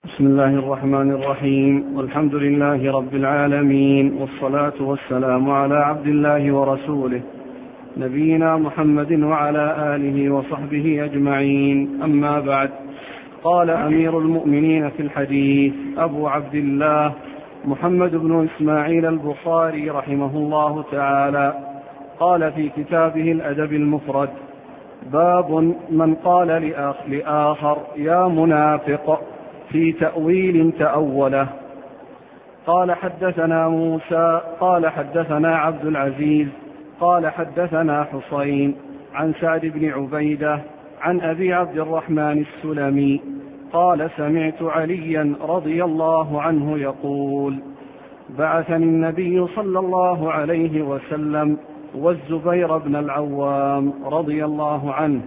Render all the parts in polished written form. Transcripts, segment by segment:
بسم الله الرحمن الرحيم، والحمد لله رب العالمين، والصلاة والسلام على عبد الله ورسوله نبينا محمد وعلى آله وصحبه أجمعين. أما بعد، قال أمير المؤمنين في الحديث أبو عبد الله محمد بن إسماعيل البخاري رحمه الله تعالى، قال في كتابه الأدب المفرد: باب من قال لآخر يا منافق في تأويل تأوله. قال حدثنا موسى قال حدثنا عبد العزيز قال حدثنا حسين عن سعد بن عبيدة عن أبي عبد الرحمن السلمي قال: سمعت عليا رضي الله عنه يقول: بعثني النبي صلى الله عليه وسلم والزبير بن العوام رضي الله عنه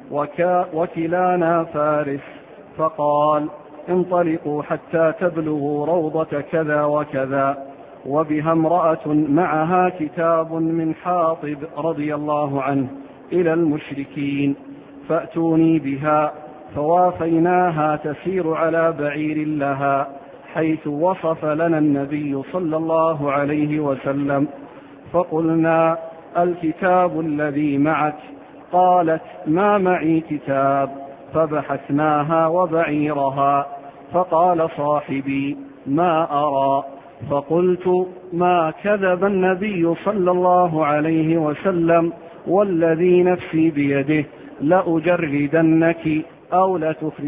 وكلانا فارس، فقال: انطلقوا حتى تبلغوا روضة كذا وكذا، وبها امرأة معها كتاب من حاطب رضي الله عنه إلى المشركين، فأتوني بها. فوافيناها تسير على بعير لها حيث وصف لنا النبي صلى الله عليه وسلم، فقلنا: الكتاب الذي معك؟ قالت: ما معي كتاب. فبحثناها وبعيرها، فقال صاحبي: ما أرى. فقلت: ما كذب النبي صلى الله عليه وسلم، والذي نفسي بيده لأجردنك أو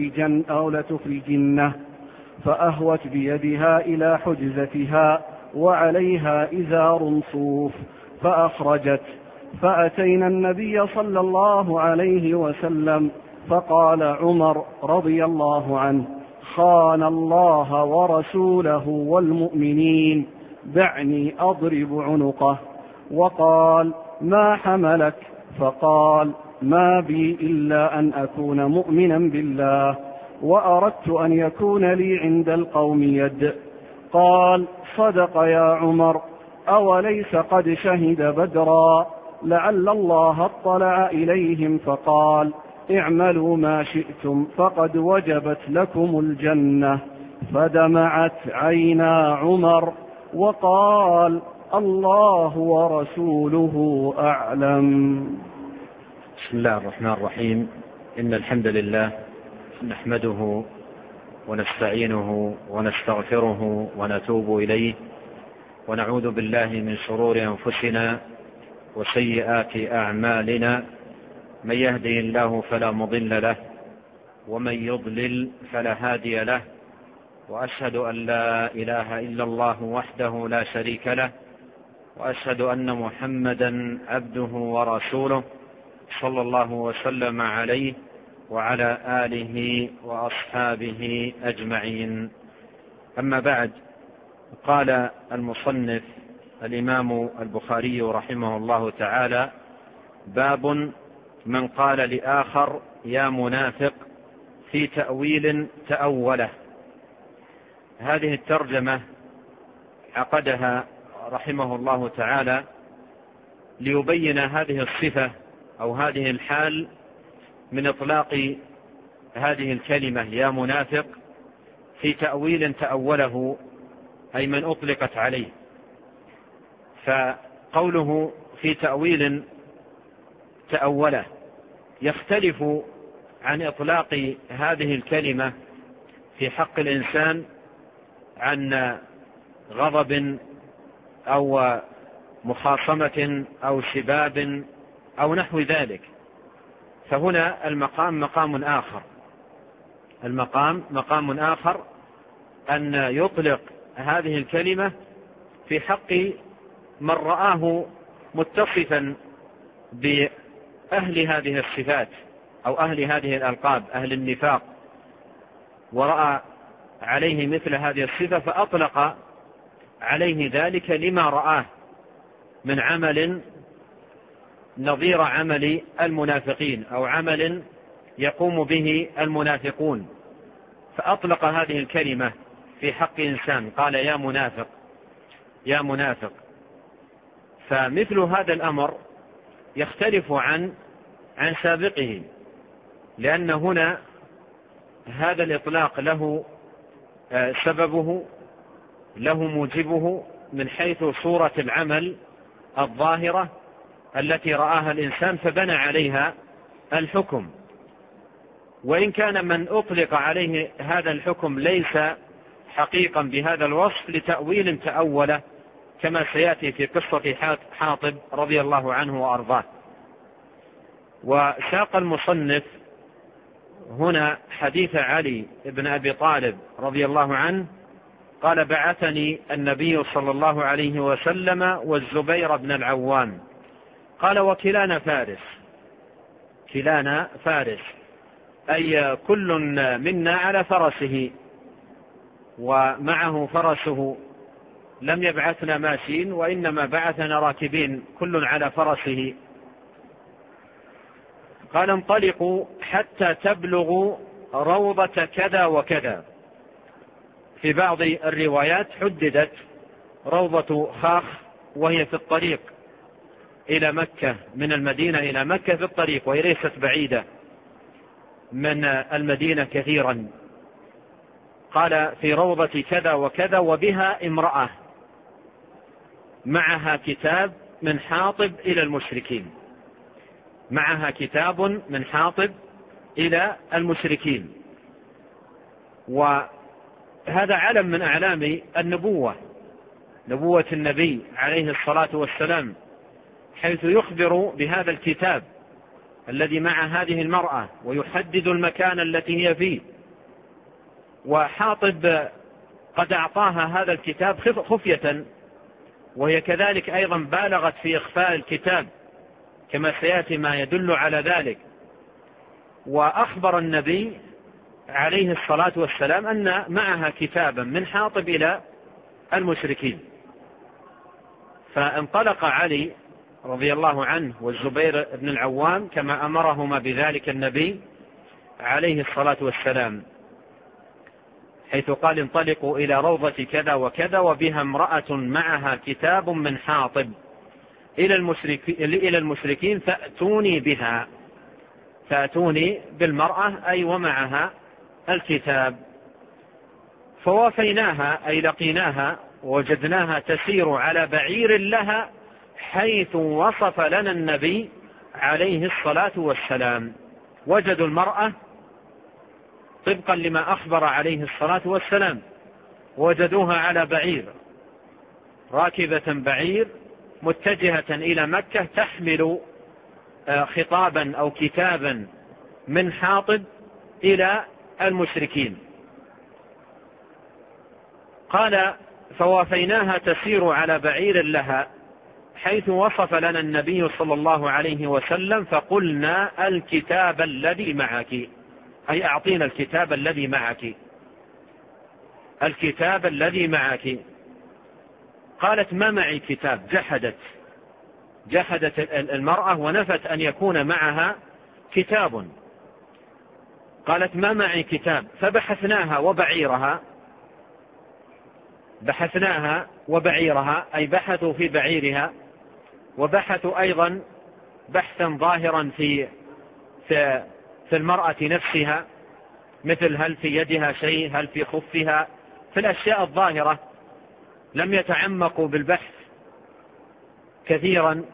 لتخرجنه. فأهوت بيدها إلى حجزتها وعليها إزار صوف، فأخرجت. فأتينا النبي صلى الله عليه وسلم، فقال عمر رضي الله عنه: خان الله ورسوله والمؤمنين، دعني أضرب عنقه. وقال: ما حملك؟ فقال: ما بي إلا أن أكون مؤمنا بالله، وأردت أن يكون لي عند القوم يد. قال: صدق يا عمر، أوليس قد شهد بدرا؟ لعل الله اطلع إليهم فقال: اعملوا ما شئتم فقد وجبت لكم الجنة. فدمعت عينا عمر وقال: الله ورسوله أعلم. بسم الله الرحمن الرحيم. إن الحمد لله نحمده ونستعينه ونستغفره ونتوب إليه، ونعوذ بالله من شرور أنفسنا وسيئات أعمالنا. من يهده الله فلا مضل له، ومن يضلل فلا هادي له، وأشهد أن لا إله إلا الله وحده لا شريك له، وأشهد أن محمدا عبده ورسوله صلى الله وسلم عليه وعلى آله وأصحابه أجمعين. أما بعد، قال المصنف الإمام البخاري رحمه الله تعالى: باب من قال لآخر يا منافق في تأويل تأوله. هذه الترجمة عقدها رحمه الله تعالى ليبين هذه الصفة أو هذه الحال من إطلاق هذه الكلمة يا منافق في تأويل تأوله، أي من أطلقت عليه. فقوله في تأويل تأوله يختلف عن إطلاق هذه الكلمة في حق الإنسان عن غضب أو مخاصمة أو شباب أو نحو ذلك. فهنا المقام مقام آخر أن يطلق هذه الكلمة في حق من رآه متصفا بأهل هذه الصفات أو أهل هذه الألقاب، أهل النفاق، ورأى عليه مثل هذه الصفة فأطلق عليه ذلك لما رآه من عمل نظير عمل المنافقين أو عمل يقوم به المنافقون، فأطلق هذه الكلمة في حق إنسان، قال يا منافق يا منافق. فمثل هذا الأمر يختلف عن سابقه، لأن هنا هذا الإطلاق له سببه له موجبه من حيث صورة العمل الظاهرة التي رآها الإنسان فبنى عليها الحكم، وإن كان من أطلق عليه هذا الحكم ليس حقيقا بهذا الوصف لتأويل تأوله كما سيأتي في قصة حاطب رضي الله عنه وأرضاه. وساق المصنف هنا حديث علي بن أبي طالب رضي الله عنه قال: بعثني النبي صلى الله عليه وسلم والزبير بن العوام، قال: وكلانا فارس. كلانا فارس أي كل منا على فرسه ومعه فرسه، لم يبعثنا ماشين وإنما بعثنا راكبين كل على فرسه. قال: انطلقوا حتى تبلغوا روضة كذا وكذا. في بعض الروايات حددت روضة خاخ وهي في الطريق إلى مكة، من المدينة إلى مكة في الطريق، وهي ليست بعيدة من المدينة كثيرا. قال: في روضة كذا وكذا وبها امرأة معها كتاب من حاطب إلى المشركين. معها كتاب من حاطب إلى المشركين. وهذا علم من أعلام النبوة، نبوة النبي عليه الصلاة والسلام، حيث يخبر بهذا الكتاب الذي مع هذه المرأة ويحدد المكان التي هي فيه. وحاطب قد أعطاها هذا الكتاب خفية، وهي كذلك أيضا بالغت في إخفاء الكتاب كما سيأتي ما يدل على ذلك. وأخبر النبي عليه الصلاة والسلام أن معها كتابا من حاطب إلى المشركين. فانطلق علي رضي الله عنه والزبير بن العوام كما أمرهما بذلك النبي عليه الصلاة والسلام، حيث قال: انطلقوا إلى روضة كذا وكذا وبها امرأة معها كتاب من حاطب إلى المشركين فأتوني بها. فأتوني بالمرأة أي ومعها الكتاب. فوافيناها أي لقيناها ووجدناها تسير على بعير لها حيث وصف لنا النبي عليه الصلاة والسلام. وجدوا المرأة طبقا لما أخبر عليه الصلاة والسلام، وجدوها على بعير، راكبة بعير متجهة إلى مكة، تحمل خطابا أو كتابا من حاطب إلى المشركين. قال: فوافيناها تسير على بعير لها حيث وصف لنا النبي صلى الله عليه وسلم فقلنا: الكتاب الذي معك، أي أعطينا الكتاب الذي معك، الكتاب الذي معك. قالت: ما معي كتاب. جحدت المرأة ونفت أن يكون معها كتاب. قالت: ما معي كتاب. فبحثناها وبعيرها أي بحثوا في بعيرها، وبحثوا أيضا بحثا ظاهرا في المرأة نفسها، مثل هل في يدها شيء، هل في خفها، في الأشياء الظاهرة. لم يتعمقوا بالبحث كثيرا،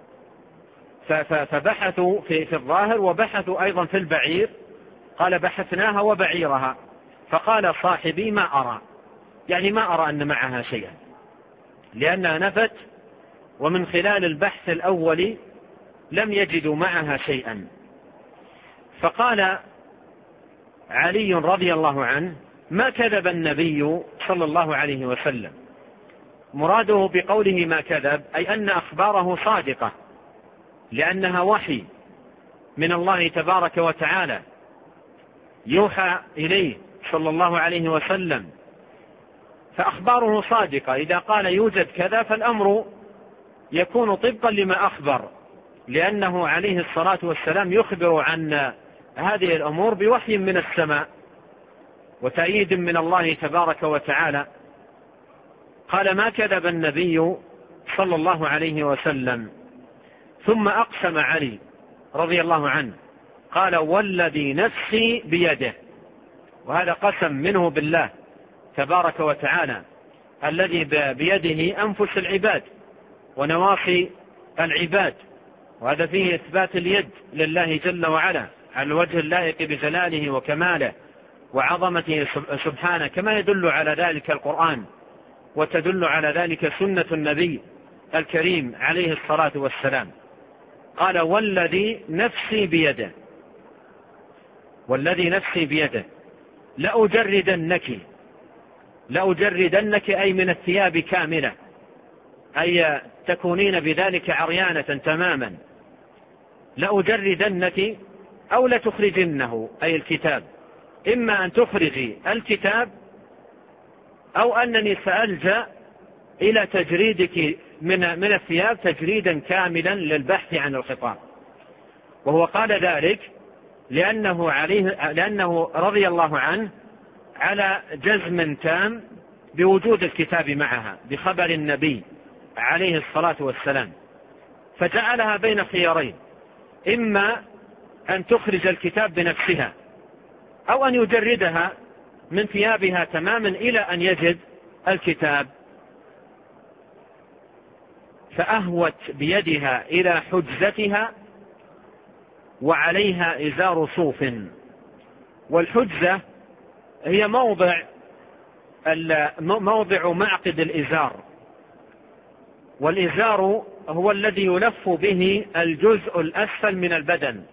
فبحثوا في الظاهر وبحثوا أيضا في البعير. قال: بحثناها وبعيرها. فقال صاحبي: ما أرى، يعني ما أرى أن معها شيئا، لأنها نفت، ومن خلال البحث الأول لم يجدوا معها شيئا. فقال علي رضي الله عنه: ما كذب النبي صلى الله عليه وسلم. مراده بقوله ما كذب أي أن أخباره صادقة، لأنها وحي من الله تبارك وتعالى يوحى إليه صلى الله عليه وسلم، فأخباره صادقة. إذا قال يوجد كذا فالأمر يكون طبقا لما أخبر، لأنه عليه الصلاة والسلام يخبر عن هذه الأمور بوحي من السماء وتأييد من الله تبارك وتعالى. قال: ما كذب النبي صلى الله عليه وسلم. ثم أقسم علي رضي الله عنه قال: والذي نفسي بيده. وهذا قسم منه بالله تبارك وتعالى الذي بيده أنفس العباد ونواصي العباد، وهذا فيه إثبات اليد لله جل وعلا على الوجه اللائق بجلاله وكماله وعظمته سبحانه، كما يدل على ذلك القرآن وتدل على ذلك سنة النبي الكريم عليه الصلاة والسلام. قال والذي نفسي بيده، والذي نفسي بيده لأجردنك أي من الثياب كاملة، أي تكونين بذلك عريانة تماما، لأجردنك أو لتخرجنه أي الكتاب، إما أن تخرجي الكتاب أو أنني سألجأ إلى تجريدك من الثياب تجريدا كاملا للبحث عن الخطاب. وهو قال ذلك لأنه رضي الله عنه على جزم تام بوجود الكتاب معها بخبر النبي عليه الصلاة والسلام، فجعلها بين خيارين، إما أن تخرج الكتاب بنفسها أو أن يجردها من ثيابها تماما إلى أن يجد الكتاب. فأهوت بيدها إلى حجزتها وعليها إزار صوف. والحجزة هي موضع معقد الإزار، والإزار هو الذي يلف به الجزء الأسفل من البدن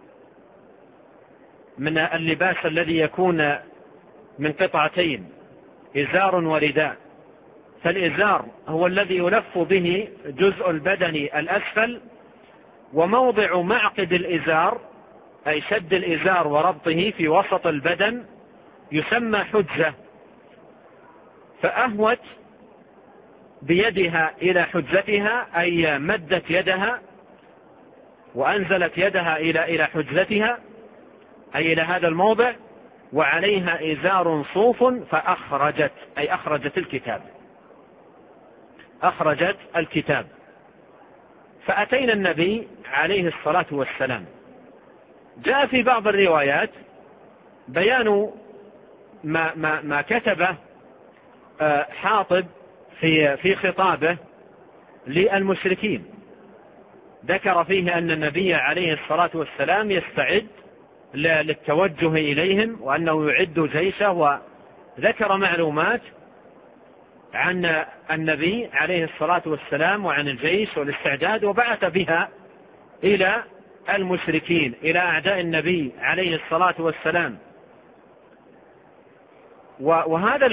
من اللباس الذي يكون من قطعتين، إزار ورداء. فالإزار هو الذي يلف به جزء البدن الأسفل، وموضع معقد الإزار أي شد الإزار وربطه في وسط البدن يسمى حجزة. فأهوت بيدها إلى حجزتها أي مدت يدها وأنزلت يدها إلى حجزتها أي إلى هذا الموضع، وعليها إزار صوف فأخرجت أي أخرجت الكتاب. فأتينا النبي عليه الصلاة والسلام. جاء في بعض الروايات بيان ما كتبه حاطب في خطابه للمشركين، ذكر فيه أن النبي عليه الصلاة والسلام يستعد للتوجه إليهم وأنه يعد جيشه، وذكر معلومات عن النبي عليه الصلاة والسلام وعن الجيش والاستعداد، وبعث بها إلى المشركين إلى أعداء النبي عليه الصلاة والسلام. وهذا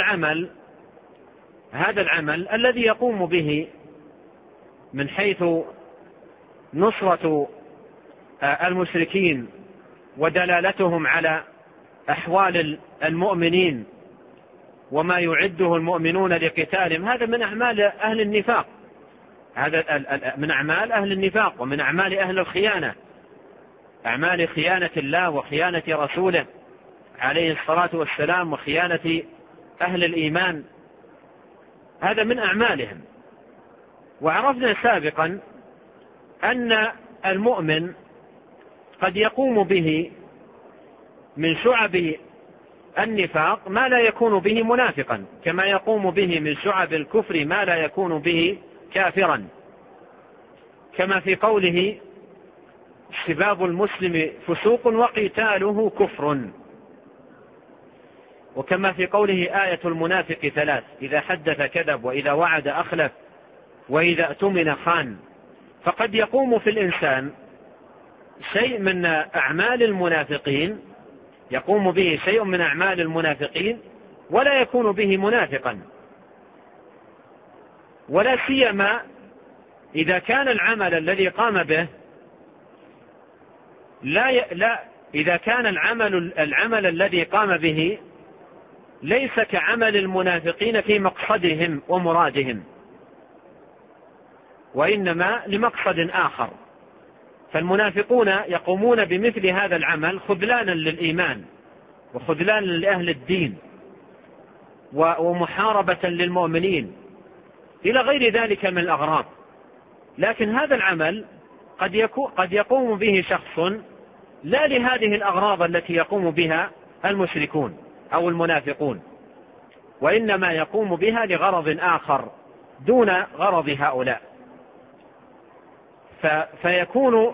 العمل الذي يقوم به من حيث نصرة المشركين ودلالتهم على أحوال المؤمنين وما يعده المؤمنون لقتالهم، هذا من أعمال أهل النفاق، هذا من أعمال أهل النفاق ومن أعمال أهل الخيانة، أعمال خيانة الله وخيانة رسوله عليه الصلاة والسلام وخيانة أهل الإيمان، هذا من أعمالهم. وعرفنا سابقا أن المؤمن قد يقوم به من شعب النفاق ما لا يكون به منافقا، كما يقوم به من شعب الكفر ما لا يكون به كافرا، كما في قوله سباب المسلم فسوق وقتاله كفر، وكما في قوله آية المنافق 3: إذا حدث كذب وإذا وعد أخلف وإذا اؤتمن خان. فقد يقوم في الإنسان شيء من أعمال المنافقين، يقوم به شيء من أعمال المنافقين ولا يكون به منافقا، ولا سيما إذا كان العمل الذي قام به إذا كان العمل الذي قام به ليس كعمل المنافقين في مقصدهم ومرادهم، وإنما لمقصد آخر. فالمنافقون يقومون بمثل هذا العمل خذلانا للإيمان وخذلانا لأهل الدين ومحاربة للمؤمنين إلى غير ذلك من الأغراض. لكن هذا العمل قد يقوم به شخص لا لهذه الأغراض التي يقوم بها المشركون أو المنافقون، وإنما يقوم بها لغرض آخر دون غرض هؤلاء. فيكون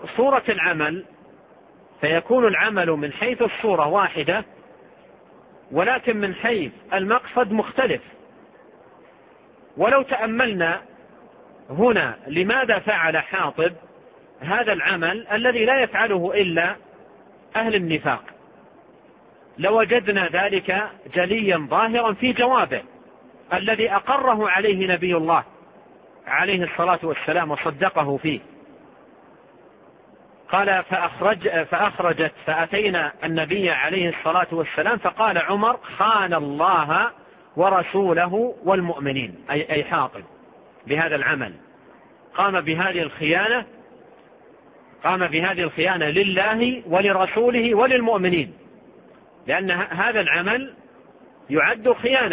العمل من حيث الصورة واحدة، ولكن من حيث المقصد مختلف. ولو تأملنا هنا لماذا فعل حاطب هذا العمل الذي لا يفعله إلا أهل النفاق، لوجدنا ذلك جليا ظاهرا في جوابه الذي أقره عليه نبي الله عليه الصلاة والسلام وصدقه فيه. قال فأخرجت فأتينا النبي عليه الصلاة والسلام فقال عمر: خان الله ورسوله والمؤمنين، أي حاطب بهذا العمل قام بهذه الخيانة لله ولرسوله وللمؤمنين، لأن هذا العمل يعد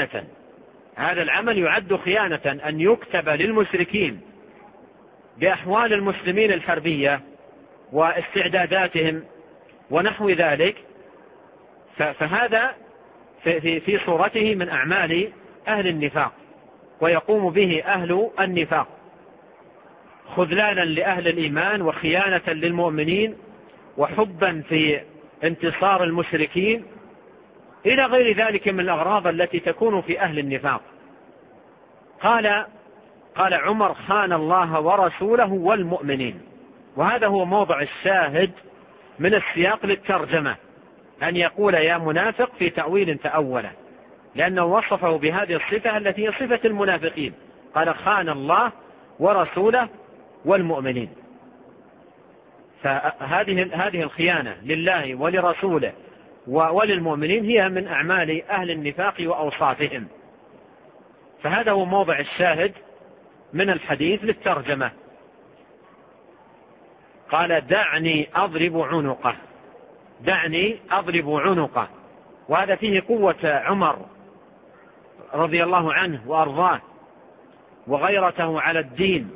خيانة، أن يكتب للمشركين بأحوال المسلمين الحربية واستعداداتهم ونحو ذلك، فهذا في صورته من أعمال أهل النفاق، ويقوم به أهل النفاق خذلانا لأهل الإيمان وخيانة للمؤمنين وحبا في انتصار المشركين إلى غير ذلك من الأغراض التي تكون في أهل النفاق. قال عمر: خان الله ورسوله والمؤمنين. وهذا هو موضع الشاهد من السياق للترجمة، أن يقول يا منافق في تأويل تأوله، لأنه وصفه بهذه الصفة التي هي صفة المنافقين. قال: خان الله ورسوله والمؤمنين. فهذه الخيانة لله ولرسوله وللمؤمنين هي من أعمال أهل النفاق وأوصافهم. فهذا هو موضع الشاهد من الحديث للترجمة. قال: دعني أضرب عنقه. وهذا فيه قوة عمر رضي الله عنه وأرضاه وغيرته على الدين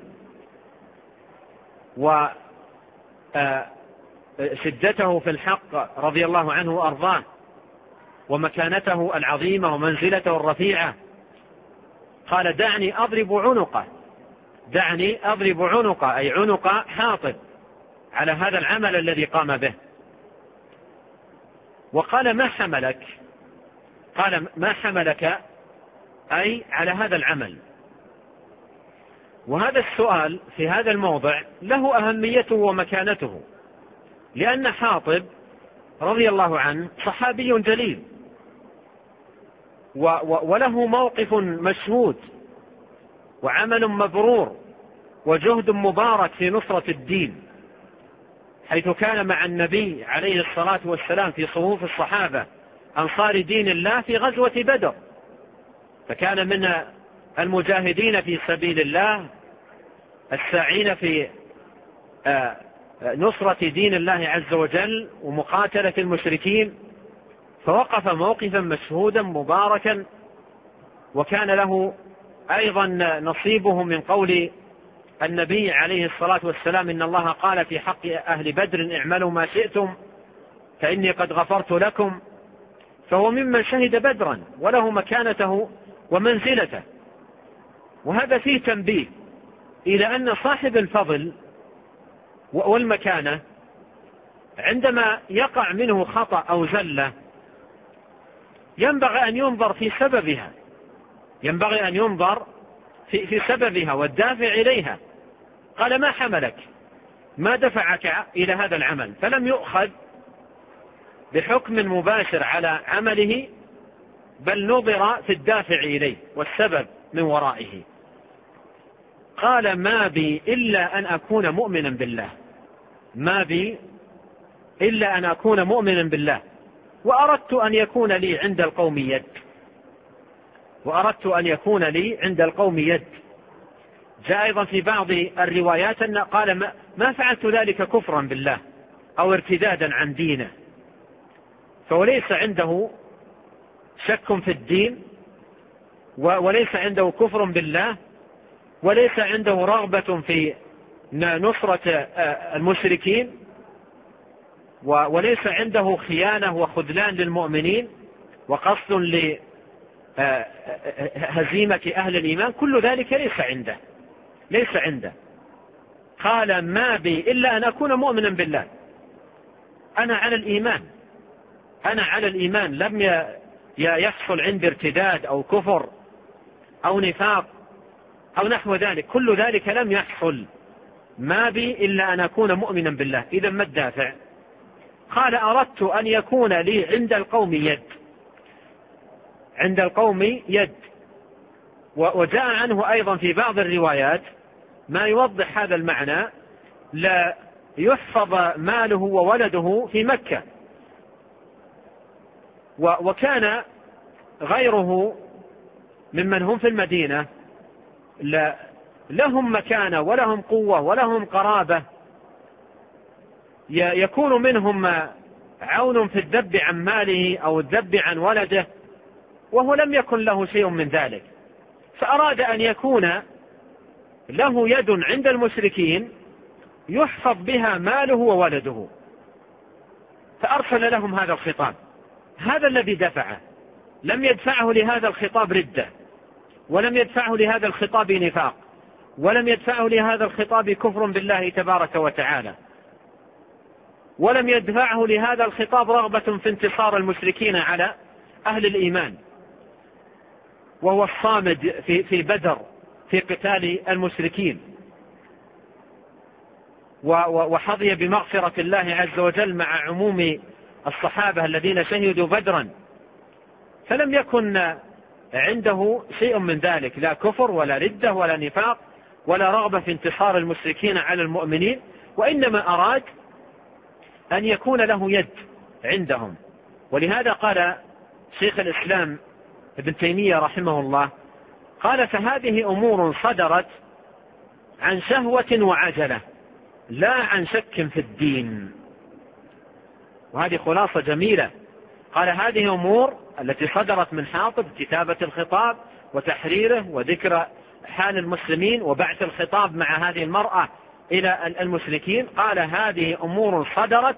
وشدته في الحق رضي الله عنه وأرضاه ومكانته العظيمة ومنزلته الرفيعة. قال: دعني أضرب عنقه، أي عنق حاطب على هذا العمل الذي قام به. وقال: ما حملك؟ قال: ما حملك أي على هذا العمل. وهذا السؤال في هذا الموضع له أهميته ومكانته، لأن حاطب رضي الله عنه صحابي جليل وله موقف مشهود وعمل مبرور وجهد مبارك في نصرة الدين، حيث كان مع النبي عليه الصلاة والسلام في صفوف الصحابة أنصار دين الله في غزوة بدر، فكان من المجاهدين في سبيل الله الساعين في نصرة دين الله عز وجل ومقاتلة المشركين، فوقف موقفا مشهودا مباركا، وكان له أيضا نصيبه من قول النبي عليه الصلاة والسلام: إن الله قال في حق أهل بدر: اعملوا ما شئتم فإني قد غفرت لكم. فهو ممن شهد بدرا وله مكانته ومنزلته. وهذا فيه تنبيه إلى أن صاحب الفضل والمكانة عندما يقع منه خطأ أو زلة ينبغي أن ينظر في سببها، ينبغي أن ينظر في سببها والدافع إليها. قال: ما حملك؟ ما دفعك إلى هذا العمل؟ فلم يؤخذ بحكم مباشر على عمله، بل نظر في الدافع إليه والسبب من ورائه. قال: ما بي إلا أن أكون مؤمنا بالله، ما بي إلا أن أكون مؤمنا بالله، وأردت أن يكون لي عند القوم يد، وأردت أن يكون لي عند القوم يد. جاء أيضا في بعض الروايات أن قال: ما فعلت ذلك كفرا بالله أو ارتدادا عن دينه. فوليس عنده شك في الدين، وليس عنده كفر بالله، وليس عنده رغبة في نصرة المشركين، وليس عنده خيانة وخذلان للمؤمنين وقصد هزيمة أهل الإيمان، كل ذلك ليس عنده. قال ما بي إلا أن أكون مؤمنا بالله، أنا على الإيمان، لم يحصل عندي ارتداد أو كفر أو نفاق أو نحو ذلك، كل ذلك لم يحصل، ما بي إلا أن أكون مؤمنا بالله. إذا ما الدافع؟ قال أردت أن يكون لي عند القوم يد. وجاء عنه أيضا في بعض الروايات ما يوضح هذا المعنى: لا يحفظ ماله وولده في مكة. وكان غيره ممن هم في المدينة لهم مكانة ولهم قوة ولهم قرابة، يكون منهم عون في الذب عن ماله أو الذب عن ولده، وهو لم يكن له شيء من ذلك، فأراد أن يكون له يد عند المشركين يحفظ بها ماله وولده، فأرسل لهم هذا الخطاب. هذا الذي دفعه، لم يدفعه لهذا الخطاب ردة، ولم يدفعه لهذا الخطاب نفاق، ولم يدفعه لهذا الخطاب كفر بالله تبارك وتعالى، ولم يدفعه لهذا الخطاب رغبة في انتصار المشركين على أهل الإيمان، وهو الصامد في بدر في قتال المشركين، وحظي بمغفرة الله عز وجل مع عموم الصحابة الذين شهدوا بدرا، فلم يكن عنده شيء من ذلك، لا كفر ولا ردة ولا نفاق ولا رغبة في انتصار المشركين على المؤمنين، وإنما أراد أن يكون له يد عندهم. ولهذا قال شيخ الإسلام ابن تيمية رحمه الله، قال: فهذه أمور صدرت عن شهوة وعجلة لا عن شك في الدين. وهذه خلاصة جميلة. قال: هذه أمور التي صدرت من حاطب، كتابة الخطاب وتحريره وذكر حال المسلمين وبعث الخطاب مع هذه المرأة إلى المشركين، قال: هذه أمور صدرت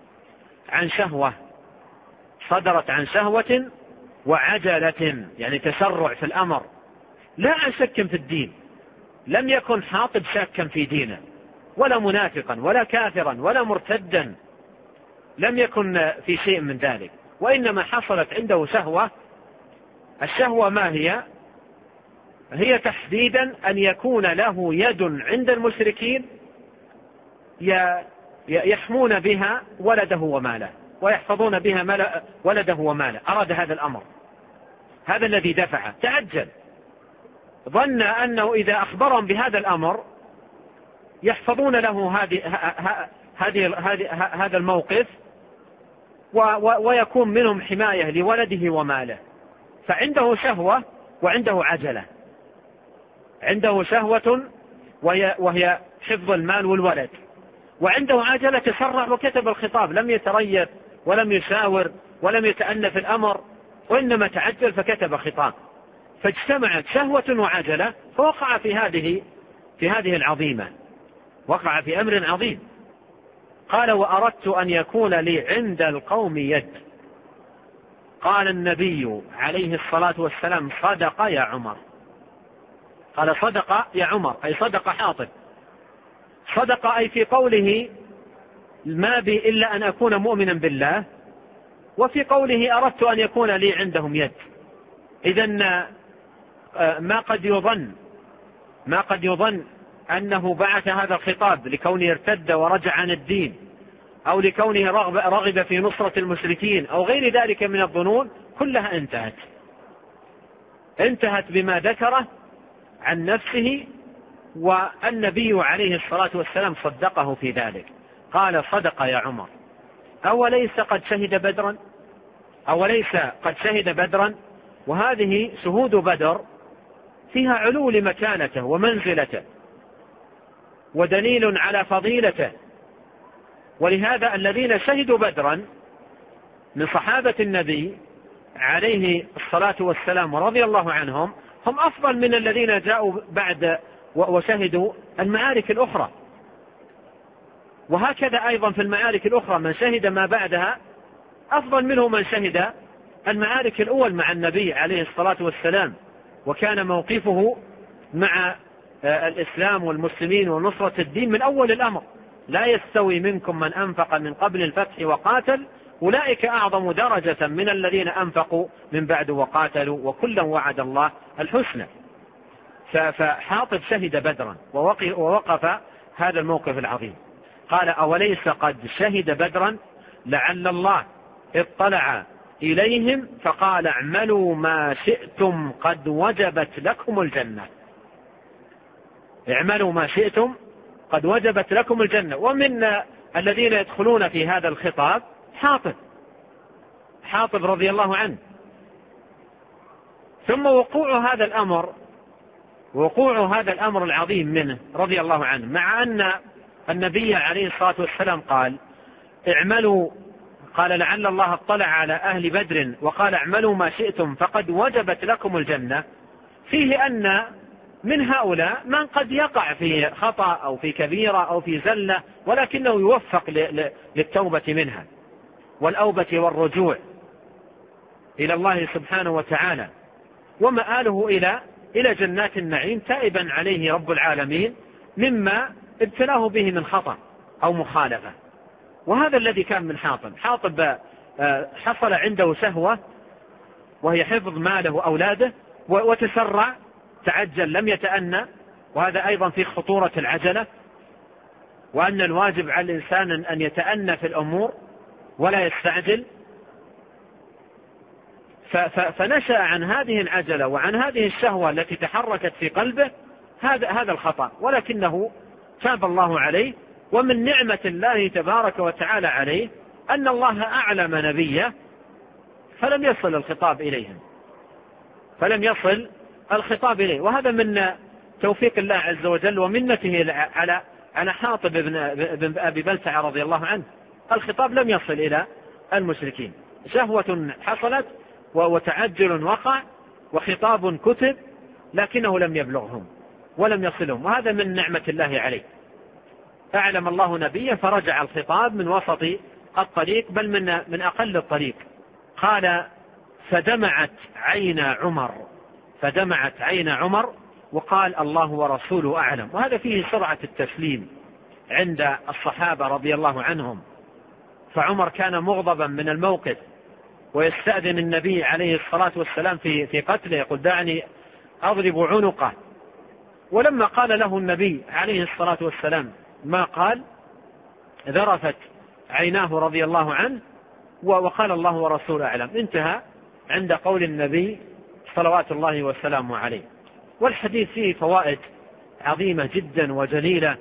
عن شهوة وعجلة، يعني تسرع في الأمر، لا عن شك في الدين. لم يكن حاطب شاكا في دينه، ولا منافقا ولا كافرا ولا مرتدا، لم يكن في شيء من ذلك، وإنما حصلت عنده شهوة. الشهوة ما هي تحديدا أن يكون له يد عند المشركين يحمون بها ولده وماله، ويحفظون بها ولده وماله. أراد هذا الأمر، هذا الذي دفعه. تعجل، ظن أنه إذا أخبرهم بهذا الأمر يحفظون له هذا الموقف ويكون منهم حماية لولده وماله. فعنده شهوة وعنده عجلة، عنده شهوة وهي حفظ المال والولد، وعنده عجلة تسرع وكتب الخطاب، لم يتريث ولم يشاور ولم يتأنى في الأمر، وإنما تعجل فكتب خطاب. فاجتمعت شهوة وعجلة، فوقع في هذه العظيمة، وقع في أمر عظيم. قال: وأردت أن يكون لي عند القوم يد. قال النبي عليه الصلاة والسلام: صدق يا عمر. قال: صدق يا عمر، أي صدق حاطب. صدق أي في قوله: ما بي إلا أن أكون مؤمنا بالله، وفي قوله: أردت أن يكون لي عندهم يد. إذن ما قد يظن أنه بعث هذا الخطاب لكونه ارتد ورجع عن الدين، أو لكونه رغب في نصرة المشركين، أو غير ذلك من الظنون، كلها انتهت بما ذكره عن نفسه، والنبي عليه الصلاة والسلام صدقه في ذلك. قال: صدق يا عمر. أوليس قد شهد بدرا؟ وهذه شهود بدر فيها علو لمكانته ومنزلته ودليل على فضيلته. ولهذا الذين شهدوا بدرا من صحابة النبي عليه الصلاة والسلام ورضي الله عنهم هم أفضل من الذين جاءوا بعد وشهدوا المعارك الأخرى. وهكذا أيضا في المعارك الأخرى من شهد ما بعدها أفضل منه من شهد المعارك الأول مع النبي عليه الصلاة والسلام، وكان موقفه مع الإسلام والمسلمين ونصرة الدين من أول الأمر. لا يستوي منكم من أنفق من قبل الفتح وقاتل أولئك أعظم درجة من الذين أنفقوا من بعد وقاتلوا وكلا وعد الله الحسنى. فحاطب شهد بدرا ووقف هذا الموقف العظيم. قال أوليس قد شهد بدرا لعل الله اطلع إليهم فقال اعملوا ما شئتم قد وجبت لكم الجنة. اعملوا ما شئتم قد وجبت لكم الجنة. ومن الذين يدخلون في هذا الخطاب حاطب رضي الله عنه. ثم وقوع هذا الأمر العظيم منه رضي الله عنه، مع أن النبي عليه الصلاة والسلام قال اعملوا، قال لعل الله اطلع على أهل بدر وقال اعملوا ما شئتم فقد وجبت لكم الجنة، فيه أن من هؤلاء من قد يقع في خطأ أو في كبيرة أو في زلة، ولكنه يوفق للتوبة منها والأوبة والرجوع إلى الله سبحانه وتعالى، ومآله إلى جنات النعيم تائبا عليه رب العالمين مما ابتلاه به من خطأ أو مخالفة. وهذا الذي كان من حاطب حصل عنده سهوة وهي حفظ ماله وأولاده، وتسرع تعجل لم يتأنى. وهذا أيضا في خطورة العجلة، وأن الواجب على الإنسان أن يتأنى في الأمور ولا يستعجل. فنشأ عن هذه العجلة وعن هذه الشهوة التي تحركت في قلبه هذا الخطأ، ولكنه تاب الله عليه. ومن نعمة الله تبارك وتعالى عليه أن الله أعلم نبيه فلم يصل الخطاب إليه، وهذا من توفيق الله عز وجل ومنته على حاطب بن أبي بلتعة رضي الله عنه. الخطاب لم يصل إلى المشركين، شهوة حصلت وتعجل وقع وخطاب كتب، لكنه لم يبلغهم ولم يصلهم، وهذا من نعمة الله عليه. أعلم الله نبيه فرجع الخطاب من وسط الطريق، بل من أقل الطريق. قال فدمعت عين عمر وقال الله ورسوله أعلم. وهذا فيه سرعة التسليم عند الصحابة رضي الله عنهم. فعمر كان مغضبا من الموقف ويستأذن النبي عليه الصلاة والسلام في قتله، يقول دعني أضرب عنقه. ولما قال له النبي عليه الصلاة والسلام ما قال ذرفت عيناه رضي الله عنه وقال الله ورسوله أعلم. انتهى عند قول النبي صلوات الله وسلامه عليه. والحديث فيه فوائد عظيمة جدا وجليلة،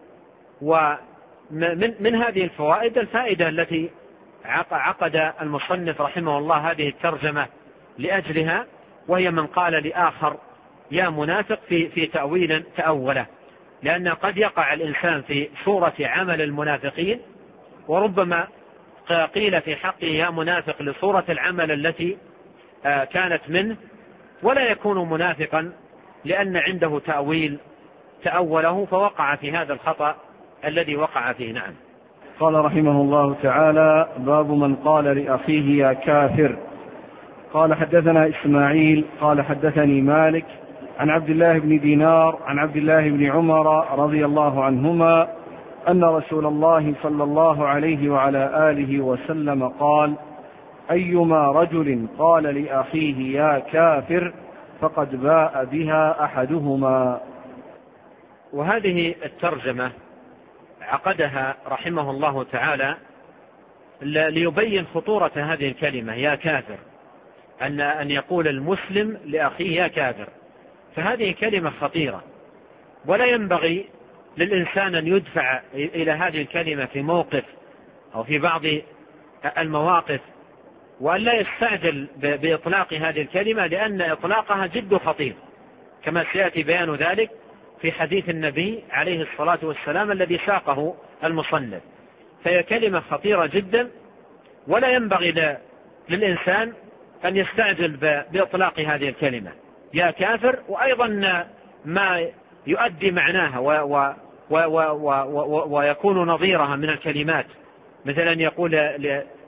ومن هذه الفوائد الفائدة التي عقد المصنف رحمه الله هذه الترجمة لأجلها، وهي من قال لآخر يا منافق في تأويل تأوله، لأن قد يقع الإنسان في صورة عمل المنافقين، وربما قيل في حقه يا منافق لصورة العمل التي كانت منه، ولا يكون منافقا لأن عنده تأويل تأوله فوقع في هذا الخطأ الذي وقع فيه. نعم. قال رحمه الله تعالى باب من قال لأخيه يا كافر. قال حدثنا إسماعيل قال حدثني مالك عن عبد الله بن دينار عن عبد الله بن عمر رضي الله عنهما أن رسول الله صلى الله عليه وعلى آله وسلم قال أيما رجل قال لأخيه يا كافر فقد باء بها أحدهما. وهذه الترجمة عقدها رحمه الله تعالى ليبين خطورة هذه الكلمة يا كافر، أن يقول المسلم لأخيه يا كافر، فهذه كلمة خطيرة، ولا ينبغي للإنسان أن يدفع إلى هذه الكلمة في موقف أو في بعض المواقف، وأن لا يستعجل بإطلاق هذه الكلمة، لأن إطلاقها جد خطير كما سيأتي بيان ذلك في حديث النبي عليه الصلاة والسلام الذي ساقه المصنف. فهي كلمة خطيرة جدا، ولا ينبغي للإنسان أن يستعجل بإطلاق هذه الكلمة يا كافر، وأيضا ما يؤدي معناها ويكون نظيرها من الكلمات، مثلا يقول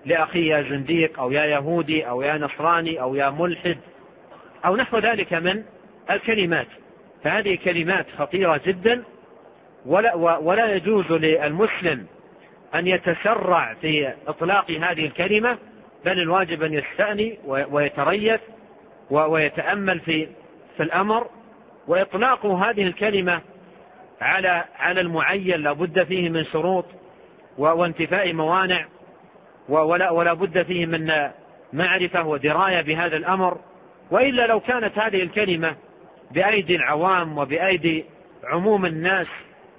لأخي يا زنديق أو يا يهودي أو يا نصراني أو يا ملحد أو نحو ذلك من الكلمات. فهذه كلمات خطيرة جدا، ولا يجوز للمسلم أن يتسرع في إطلاق هذه الكلمة، بل الواجب أن يستأني ويتريث ويتأمل في الأمر. وإطلاق هذه الكلمة على المعين لا بد فيه من شروط وانتفاء موانع، ولا بد فيه من معرفة ودراية بهذا الأمر. وإلا لو كانت هذه الكلمة بأيدي العوام وبأيدي عموم الناس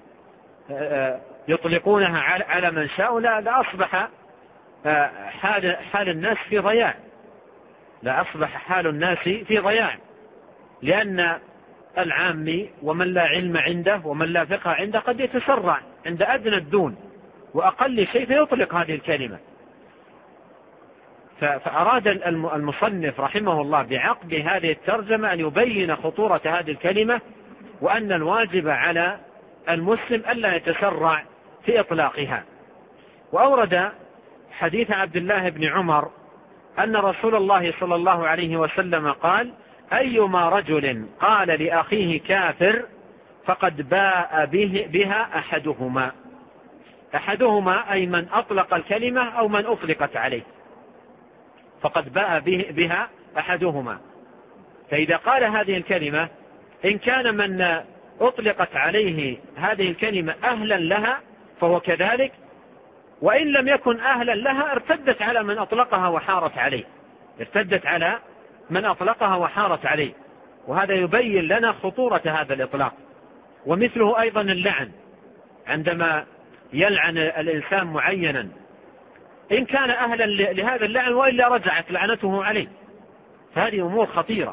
يطلقونها على من شاء، لأصبح حال الناس في ضياع، لأصبح حال الناس في ضياع، لأن العامي ومن لا علم عنده ومن لا فقه عنده قد يتسرع عند أدنى الدون وأقل شيء فيطلق هذه الكلمة. فأراد المصنف رحمه الله بعقد هذه الترجمة أن يبين خطورة هذه الكلمة، وأن الواجب على المسلم ألا يتسرع في إطلاقها. وأورد حديث عبد الله بن عمر أن رسول الله صلى الله عليه وسلم قال: أيما رجل قال لأخيه كافر فقد باء بها أحدهما أي من أطلق الكلمة أو من أطلقت عليه، فقد باء بها أحدهما. فإذا قال هذه الكلمة، إن كان من أطلقت عليه هذه الكلمة أهلا لها فهو كذلك، وإن لم يكن أهلا لها ارتدت على من أطلقها وحارت عليه، وهذا يبين لنا خطورة هذا الإطلاق. ومثله أيضا اللعن، عندما يلعن الإنسان معينا، إن كان أهلا لهذا اللعن وإلا رجعت لعنته عليه، فهذه أمور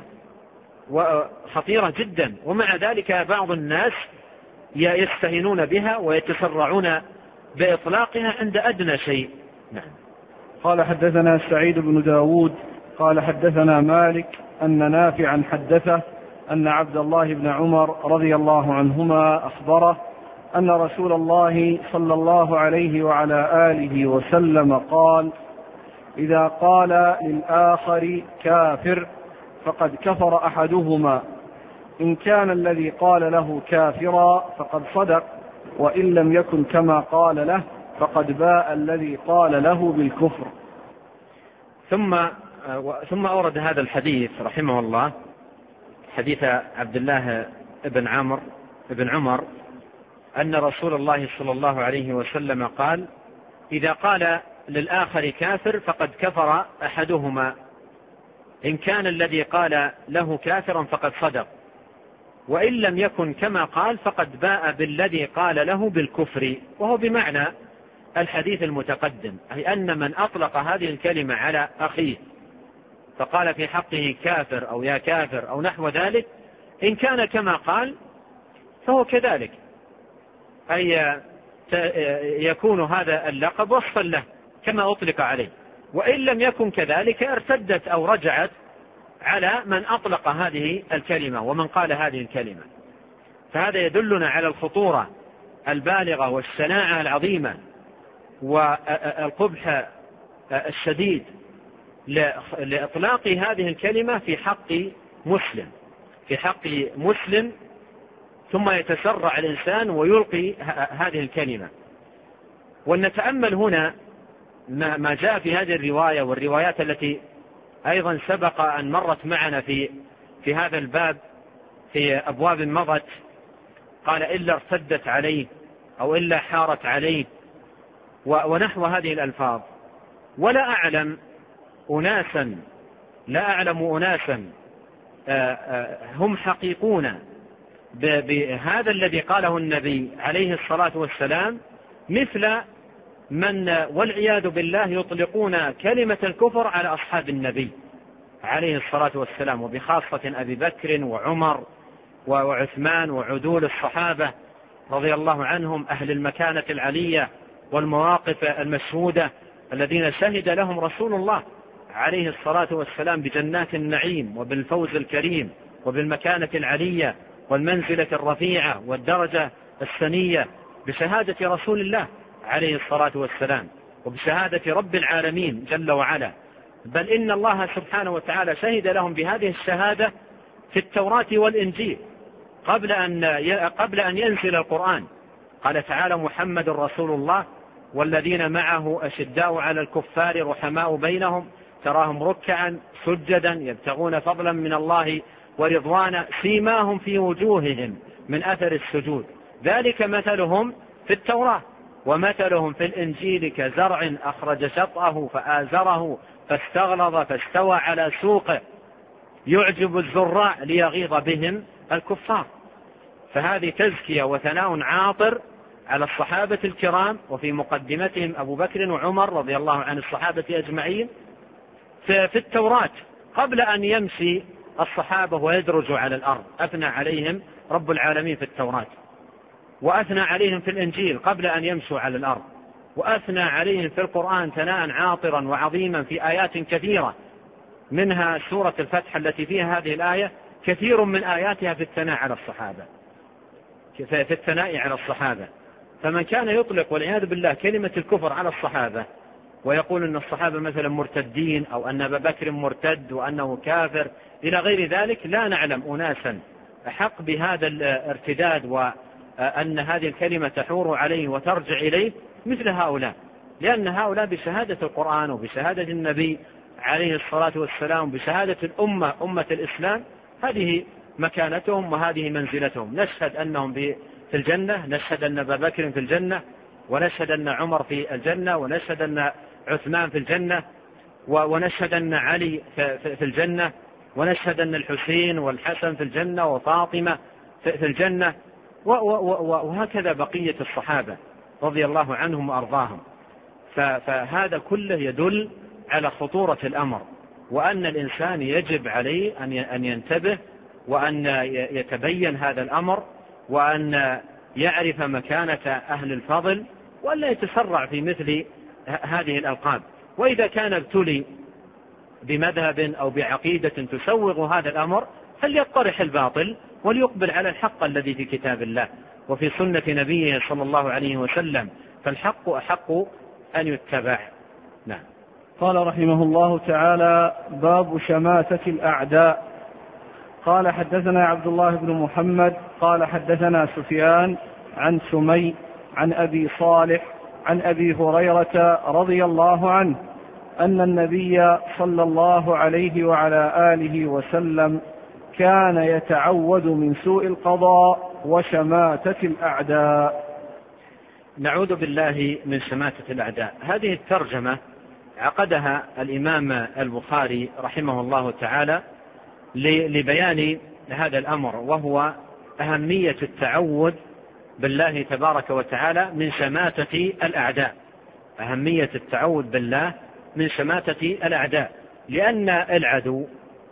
خطيرة جدا. ومع ذلك بعض الناس يستهينون بها ويتسرعون بإطلاقها عند أدنى شيء. نعم. قال: حدثنا سعيد بن داود قال حدثنا مالك أن نافعا حدثه أن عبد الله بن عمر رضي الله عنهما أخبره أن رسول الله صلى الله عليه وعلى آله وسلم قال: إذا قال للآخر كافر فقد كفر أحدهما، إن كان الذي قال له كافرا فقد صدق، وإن لم يكن كما قال له فقد باء الذي قال له بالكفر. ثم أورد هذا الحديث رحمه الله، حديث عبد الله بن عمر أن رسول الله صلى الله عليه وسلم قال: إذا قال للآخر كافر فقد كفر أحدهما، إن كان الذي قال له كافرا فقد صدق، وإن لم يكن كما قال فقد باء بالذي قال له بالكفر. وهو بمعنى الحديث المتقدم، أي أن من أطلق هذه الكلمة على أخيه فقال في حقه كافر أو يا كافر أو نحو ذلك، إن كان كما قال فهو كذلك، أي يكون هذا اللقب وصفا له كما أطلق عليه، وإن لم يكن كذلك ارتدت أو رجعت على من أطلق هذه الكلمة ومن قال هذه الكلمة. فهذا يدلنا على الخطورة البالغة والشناعة العظيمة والقبح الشديد لإطلاق هذه الكلمة في حق مسلم، ثم يتسرع الإنسان ويلقي هذه الكلمة. ولنتأمل هنا ما جاء في هذه الرواية والروايات التي أيضا سبق أن مرت معنا في هذا الباب في أبواب مضت. قال: إلا ارتدت عليه أو إلا حارت عليه ونحو هذه الألفاظ. ولا أعلم أناسا هم حقيقون بهذا الذي قاله النبي عليه الصلاة والسلام مثل من والعياذ بالله يطلقون كلمة الكفر على أصحاب النبي عليه الصلاة والسلام، وبخاصة أبي بكر وعمر وعثمان وعدول الصحابة رضي الله عنهم، أهل المكانة العلية والمواقف المشهودة الذين شهد لهم رسول الله عليه الصلاة والسلام بجنات النعيم وبالفوز الكريم وبالمكانة العلية والمنزلة الرفيعة والدرجة السنية بشهادة رسول الله عليه الصلاة والسلام. وبشهادة رب العالمين جل وعلا، بل إن الله سبحانه وتعالى شهد لهم بهذه الشهادة في التوراة والإنجيل قبل أن ينزل القرآن. قال تعالى: محمد رسول الله والذين معه أشداء على الكفار رحماء بينهم تراهم ركعا سجدا يبتغون فضلا من الله ورضوانا سيماهم في وجوههم من أثر السجود ذلك مثلهم في التوراة ومثلهم في الإنجيل كزرع أخرج شطأه فآزره فاستغلظ فاستوى على سوقه يعجب الزراع ليغيظ بهم الكفار. فهذه تزكية وثناء عاطر على الصحابة الكرام، وفي مقدمتهم أبو بكر وعمر رضي الله عن الصحابة أجمعين في التوراة قبل أن يمشي الصحابة ويدرجوا على الأرض. أثنى عليهم رب العالمين في التوراة، وأثنى عليهم في الإنجيل قبل أن يمشوا على الأرض، وأثنى عليهم في القرآن ثناء عاطرا وعظيما في آيات كثيرة، منها سورة الفتح التي فيها هذه الآية كثير من آياتها في الثناء على الصحابة، في الثناء على الصحابة. فمن كان يطلق والعياذ بالله كلمة الكفر على الصحابة ويقول أن الصحابة مثلا مرتدين أو أن أبا بكر مرتد وأنه كافر إلى غير ذلك، لا نعلم أناسا أحق بهذا الارتداد وأن هذه الكلمة تحور عليه وترجع إليه مثل هؤلاء، لأن هؤلاء بشهادة القرآن وبشهادة النبي عليه الصلاة والسلام بشهادة الأمة أمة الإسلام هذه مكانتهم وهذه منزلتهم. نشهد أنهم في الجنة، نشهد أن أبا بكر في الجنة، ونشهد أن عمر في الجنة، ونشهد أن عثمان في الجنة، ونشهد أن علي في الجنة، ونشهد أن الحسين والحسن في الجنة وفاطمة في الجنة، وهكذا بقية الصحابة رضي الله عنهم وأرضاهم. فهذا كله يدل على خطورة الأمر، وأن الإنسان يجب عليه أن ينتبه وأن يتبين هذا الأمر، وأن يعرف مكانة أهل الفضل، وأن يتسرع في مثل هذه الألقاب. وإذا كان ابتلي بمذهب أو بعقيدة تسوغ هذا الأمر فليطرح الباطل وليقبل على الحق الذي في كتاب الله وفي سنة نبيه صلى الله عليه وسلم، فالحق أحق أن يتبع. نعم. قال رحمه الله تعالى: باب شماتة الأعداء. قال: حدثنا عبد الله بن محمد قال حدثنا سفيان عن سمي عن أبي صالح عن أبي هريرة رضي الله عنه أن النبي صلى الله عليه وعلى آله وسلم كان يتعوذ من سوء القضاء وشماتة الأعداء. نعوذ بالله من شماتة الأعداء. هذه الترجمة عقدها الإمام البخاري رحمه الله تعالى لبيان هذا الأمر، وهو أهمية التعوذ بالله تبارك وتعالى من شماتة الأعداء. أهمية التعوذ بالله من شماتة الأعداء، لأن العدو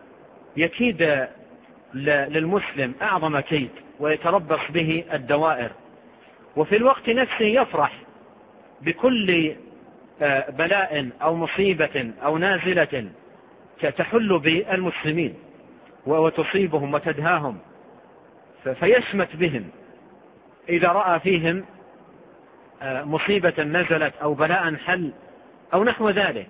يكيد للمسلم أعظم كيد ويتربص به الدوائر، وفي الوقت نفسه يفرح بكل بلاء أو مصيبة أو نازلة تحل بالمسلمين وتصيبهم وتدهاهم، فيشمت بهم إذا رأى فيهم مصيبة نزلت أو بلاء حل أو نحو ذلك،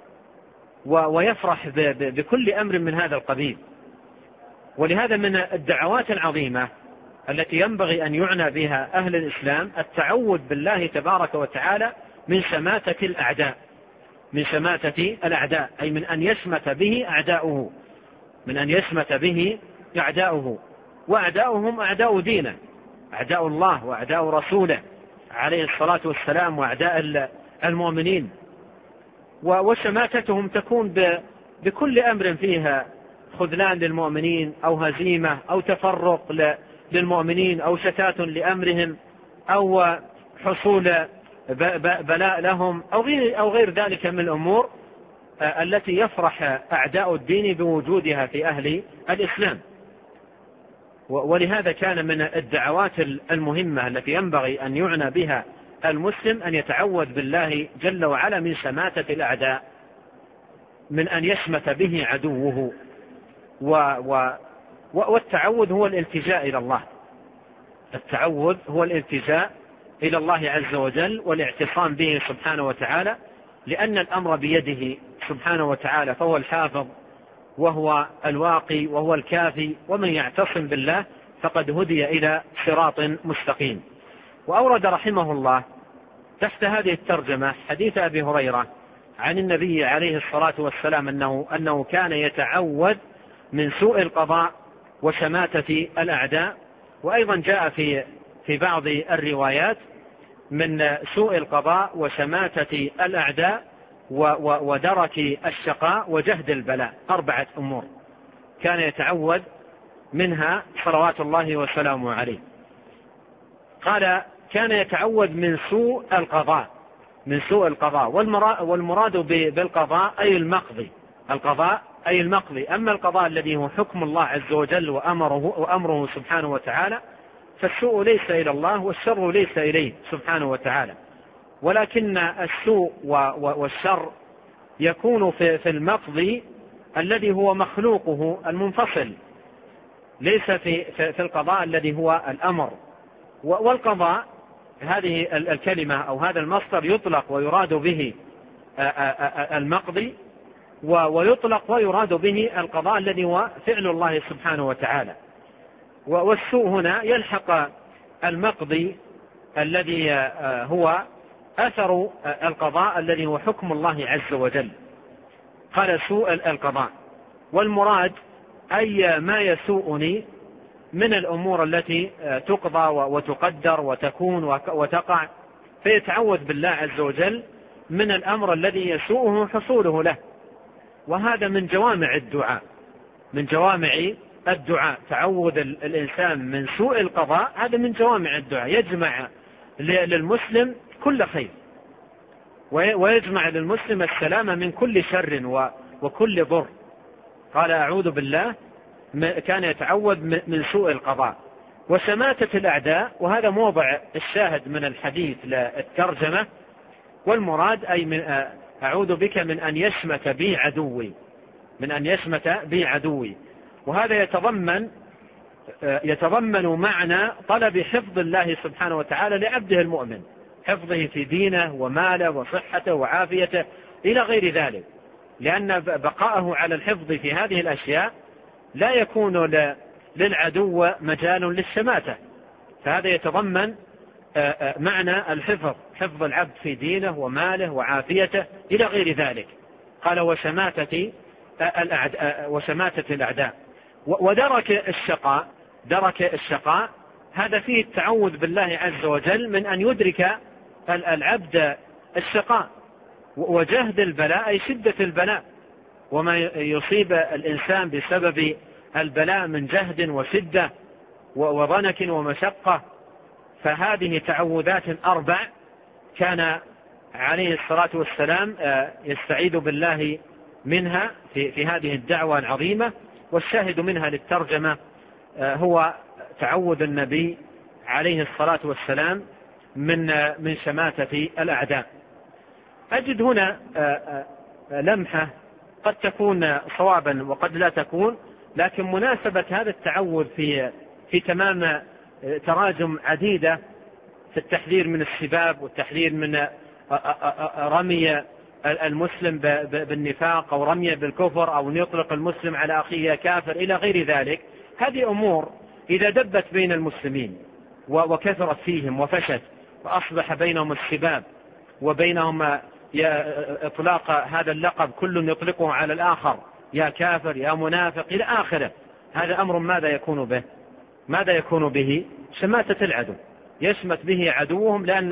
ويفرح بكل أمر من هذا القبيل. ولهذا من الدعوات العظيمة التي ينبغي أن يعنى بها أهل الإسلام التعوذ بالله تبارك وتعالى من شماتة الأعداء، من شماتة الأعداء، أي من أن يشمت به أعداؤه، من أن يشمت به أعداؤه. وأعداؤهم أعداء دينه، أعداء الله وأعداء رسوله عليه الصلاة والسلام، وأعداء المؤمنين. وشماتتهم تكون بكل أمر فيها خذلان للمؤمنين أو هزيمة أو تفرق للمؤمنين أو شتات لأمرهم أو حصول بلاء لهم أو غير ذلك من الأمور التي يفرح أعداء الدين بوجودها في أهل الإسلام. ولهذا كان من الدعوات المهمة التي ينبغي أن يعنى بها المسلم أن يتعوذ بالله جل وعلا من شماتة الأعداء، من أن يشمت به عدوه. والتعوذ هو الالتجاء إلى الله، التعوذ هو الالتجاء إلى الله عز وجل والاعتصام به سبحانه وتعالى لأن الأمر بيده سبحانه وتعالى، فهو الحافظ وهو الواقي وهو الكافي، ومن يعتصم بالله فقد هدي إلى صراط مستقيم. وأورد رحمه الله تحت هذه الترجمة حديث أبي هريرة عن النبي عليه الصلاة والسلام أنه كان يتعوذ من سوء القضاء وشماتة الأعداء. وأيضا جاء في بعض الروايات من سوء القضاء وشماتة الأعداء ودرك الشقاء وجهد البلاء، 4 أمور كان يتعوذ منها صلوات الله وسلامه عليه. قال كان يتعوذ من سوء القضاء، والمراد بالقضاء أي المقضي، القضاء أي المقضي. أما القضاء الذي هو حكم الله عز وجل وأمره سبحانه وتعالى، فالسوء ليس إلى الله والشر ليس إليه سبحانه وتعالى، ولكن السوء والشر يكون في المقضي الذي هو مخلوقه المنفصل، ليس في القضاء الذي هو الأمر. والقضاء هذه الكلمة أو هذا المصدر يطلق ويراد به المقضي، ويطلق ويراد به القضاء الذي هو فعل الله سبحانه وتعالى. والسوء هنا يلحق المقضي الذي هو أثر القضاء الذي هو حكم الله عز وجل. قال سوء القضاء، والمراد أي ما يسوءني من الأمور التي تقضى وتقدر وتكون وتقع، فيتعوذ بالله عز وجل من الأمر الذي يسوءه حصوله له. وهذا من جوامع الدعاء، تعوذ الإنسان من سوء القضاء، هذا من جوامع الدعاء، يجمع للمسلم كل خير، ويجمع للمسلم السلامة من كل شر وكل ضر. قال أعوذ بالله، كان يتعوذ من سوء القضاء وشماتة الأعداء، وهذا موضع الشاهد من الحديث للترجمة. والمراد أي أعوذ بك من أن يشمت بي عدوي، وهذا يتضمن معنى طلب حفظ الله سبحانه وتعالى لعبده المؤمن، حفظه في دينه وماله وصحته وعافيته إلى غير ذلك، لأن بقاءه على الحفظ في هذه الأشياء لا يكون للعدو مجال للشماتة، فهذا يتضمن معنى الحفظ، حفظ العبد في دينه وماله وعافيته إلى غير ذلك. قال وشماتة الأعداء. درك الشقاء هذا فيه التعوذ بالله عز وجل من أن يدرك العبد الشقاء، وجهد البلاء أي شدة البلاء، وما يصيب الإنسان بسبب البلاء من جهد وشدة وضنك ومشقة. فهذه تعوذات 4 كان عليه الصلاة والسلام يستعيذ بالله منها في هذه الدعوة العظيمة. والشاهد منها للترجمة هو تعوذ النبي عليه الصلاة والسلام من شماتة الأعداء. أجد هنا لمحة قد تكون صوابا وقد لا تكون، لكن مناسبة هذا التعوذ في تمام تراجم عديدة في التحذير من السباب والتحذير من رمي المسلم بالنفاق أو رمي بالكفر أو يطلق المسلم على أخيه كافر إلى غير ذلك. هذه أمور إذا دبت بين المسلمين وكثرت فيهم وفشت وأصبح بينهم السباب وبينهم إطلاق هذا اللقب، كل يطلقه على الآخر، يا كافر يا منافق إلى آخره، هذا أمر ماذا يكون به؟ شماتة العدو، يشمت به عدوهم، لأن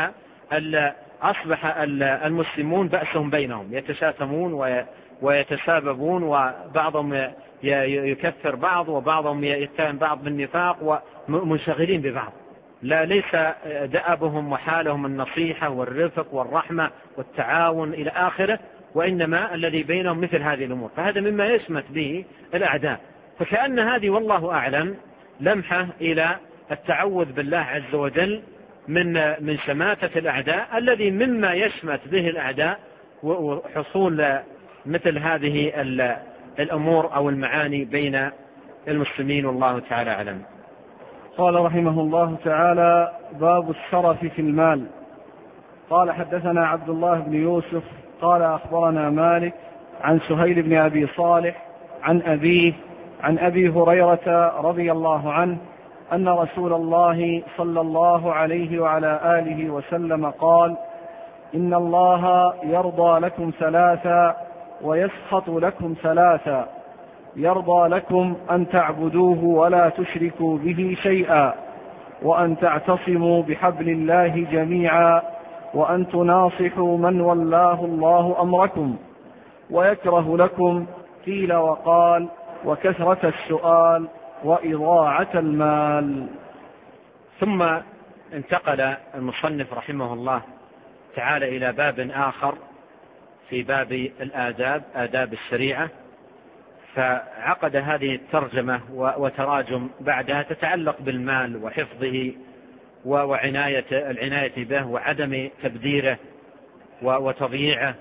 أصبح المسلمون بأسهم بينهم، يتشاتمون ويتساببون، وبعضهم يكفر بعض وبعضهم يتهم بعض بالنفاق ومنشغلين ببعض، ليس دأبهم وحالهم النصيحة والرفق والرحمة والتعاون إلى آخره، وإنما الذي بينهم مثل هذه الأمور. فهذا مما يشمت به الأعداء. فكأن هذه والله أعلم لمحة إلى التعوذ بالله عز وجل من شماتة الأعداء، الذي مما يشمت به الأعداء وحصول مثل هذه الأمور أو المعاني بين المسلمين، والله تعالى أعلم. قال رحمه الله تعالى: باب الشرف في المال. قال حدثنا عبد الله بن يوسف قال أخبرنا مالك عن سهيل بن أبي صالح عن أبيه عن أبي هريرة رضي الله عنه أن رسول الله صلى الله عليه وعلى آله وسلم قال: إن الله يرضى لكم ثلاثا ويسخط لكم ثلاثا: يرضى لكم أن تعبدوه ولا تشركوا به شيئا، وأن تعتصموا بحبل الله جميعا، وأن تناصحوا من ولاه الله أمركم، ويكره لكم قيل وقال وكثرة السؤال وإضاعة المال. ثم انتقل المصنف رحمه الله تعالى إلى باب آخر في باب الآداب، آداب الشريعة، فعقد هذه الترجمة وتراجم بعدها تتعلق بالمال وحفظه والعناية به وعدم تبذيره وتضييعه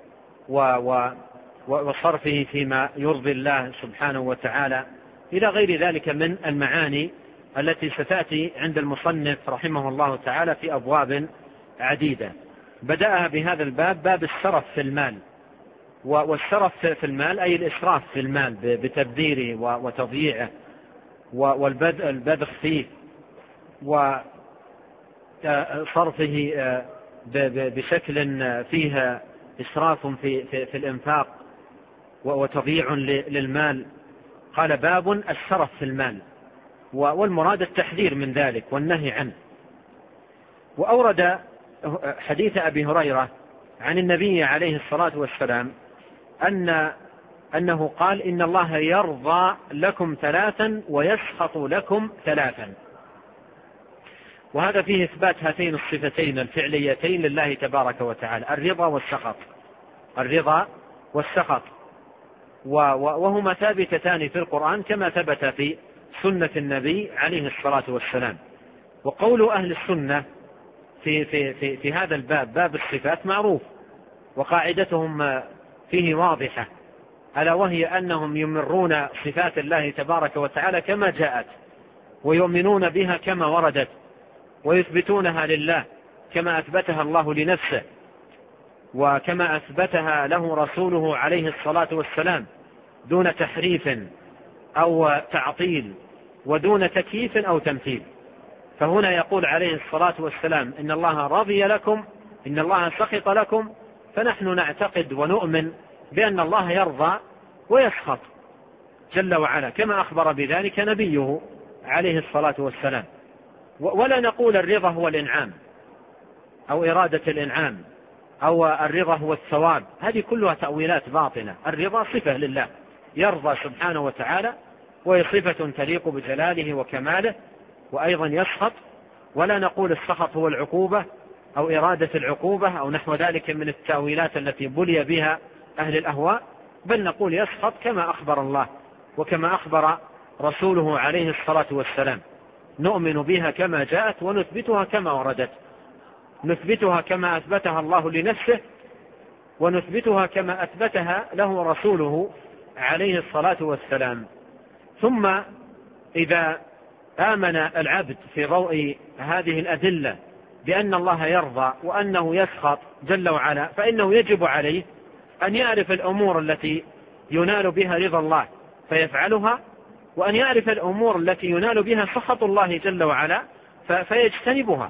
وصرفه فيما يرضي الله سبحانه وتعالى إلى غير ذلك من المعاني التي ستأتي عند المصنف رحمه الله تعالى في أبواب عديدة. بدأها بهذا الباب، باب السرف في المال. والسرف في المال أي الإسراف في المال بتبذيره وتضييعه والبذخ فيه وصرفه بشكل فيه إسراف في الإنفاق وتضييع للمال. قال: باب السرف في المال، والمراد التحذير من ذلك والنهي عنه. وأورد حديث أبي هريرة عن النبي عليه الصلاة والسلام أنه قال: إن الله يرضى لكم ثلاثا ويسخط لكم ثلاثا. وهذا فيه إثبات هاتين الصفتين الفعليتين لله تبارك وتعالى، الرضا والسخط. الرضا والسخط وهما ثابتتان في القرآن كما ثبت في سنة النبي عليه الصلاة والسلام. وقول أهل السنة في هذا الباب، باب الصفات، معروف، وقاعدتهم فيه واضحة، ألا وهي أنهم يمرون صفات الله تبارك وتعالى كما جاءت، ويؤمنون بها كما وردت، ويثبتونها لله كما أثبتها الله لنفسه وكما أثبتها له رسوله عليه الصلاة والسلام، دون تحريف أو تعطيل ودون تكييف أو تمثيل. فهنا يقول عليه الصلاة والسلام: إن الله رضي لكم، إن الله سخط لكم، فنحن نعتقد ونؤمن بأن الله يرضى ويسخط جل وعلا كما أخبر بذلك نبيه عليه الصلاة والسلام. ولا نقول الرضا هو الإنعام أو إرادة الإنعام أو الرضا هو الثواب، هذه كلها تأويلات باطلة. الرضا صفة لله، يرضى سبحانه وتعالى، وهي صفة تليق بجلاله وكماله. وأيضا يسخط، ولا نقول السخط هو العقوبة أو إرادة العقوبة أو نحو ذلك من التأويلات التي بلي بها أهل الأهواء، بل نقول يسخط كما أخبر الله وكما أخبر رسوله عليه الصلاة والسلام. نؤمن بها كما جاءت ونثبتها كما وردت، نثبتها كما أثبتها الله لنفسه، ونثبتها كما أثبتها له رسوله عليه الصلاة والسلام. ثم إذا آمن العبد في ضوء هذه الأدلة بأن الله يرضى وأنه يسخط جل وعلا، فإنه يجب عليه أن يعرف الأمور التي ينال بها رضا الله فيفعلها، وأن يعرف الأمور التي ينال بها سخط الله جل وعلا فيجتنبها.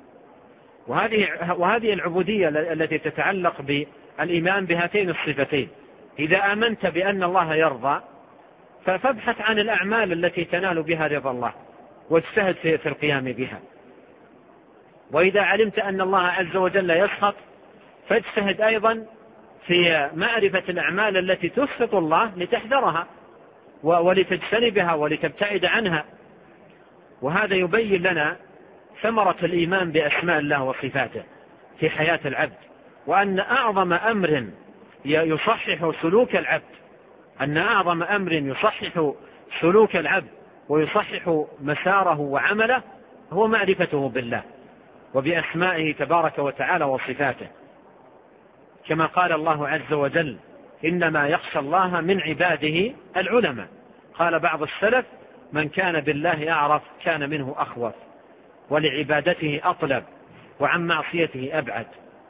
وهذه العبودية التي تتعلق بالإيمان بهاتين الصفتين. إذا آمنت بأن الله يرضى فابحث عن الأعمال التي تنال بها رضا الله واجتهد في القيام بها. وإذا علمت أن الله عز وجل يسخط فاجتهد أيضا في معرفة الأعمال التي تسخط الله لتحذرها ولتجتنبها ولتبتعد عنها. وهذا يبين لنا ثمرة الإيمان بأسماء الله وصفاته في حياة العبد، وأن أعظم أمر يصحح سلوك العبد، أن أعظم أمر يصحح سلوك العبد ويصحح مساره وعمله هو معرفته بالله وبأسمائه تبارك وتعالى وصفاته، كما قال الله عز وجل: إنما يخشى الله من عباده العلماء. قال بعض السلف: من كان بالله أعرف كان منه أخوف، ولعبادته أطلب، وعن معصيته أبعد.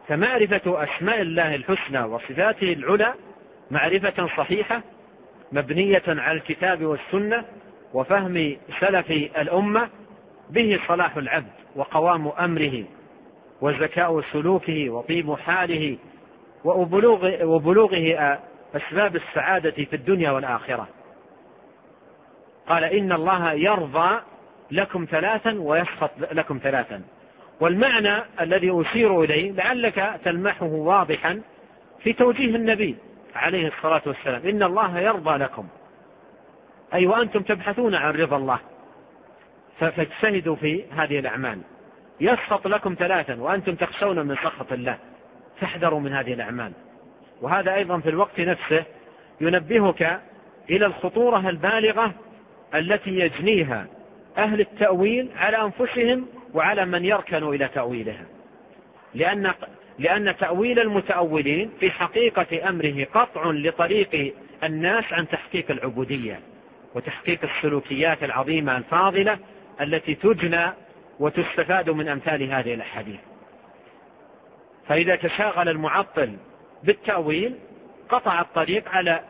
فمعرفة أسماء الله الحسنى وصفاته العلى معرفة صحيحة مبنية على الكتاب والسنة وفهم سلف الأمة، به صلاح العبد وقوام أمره وزكاء سلوكه وطيب حاله وبلوغه أسباب السعادة في الدنيا والآخرة. قال إن الله يرضى لكم ثلاثا ويسخط لكم ثلاثا. والمعنى الذي أشير إليه لعلك تلمحه واضحا في توجيه النبي عليه الصلاة والسلام: إن الله يرضى لكم، أي وأنتم تبحثون عن رضا الله فاجتهدوا في هذه الأعمال. يسخط لكم ثلاثا وأنتم تخشون من سخط الله، فاحذروا من هذه الأعمال. وهذا أيضا في الوقت نفسه ينبهك إلى الخطورة البالغة التي يجنيها أهل التأويل على أنفسهم وعلى من يركن إلى تأويلها، لأن تأويل المتأولين في حقيقة أمره قطع لطريق الناس عن تحقيق العبودية وتحقيق السلوكيات العظيمة الفاضلة التي تجنى وتستفاد من أمثال هذه الأحاديث. فإذا تشاغل المعطل بالتأويل قطع الطريق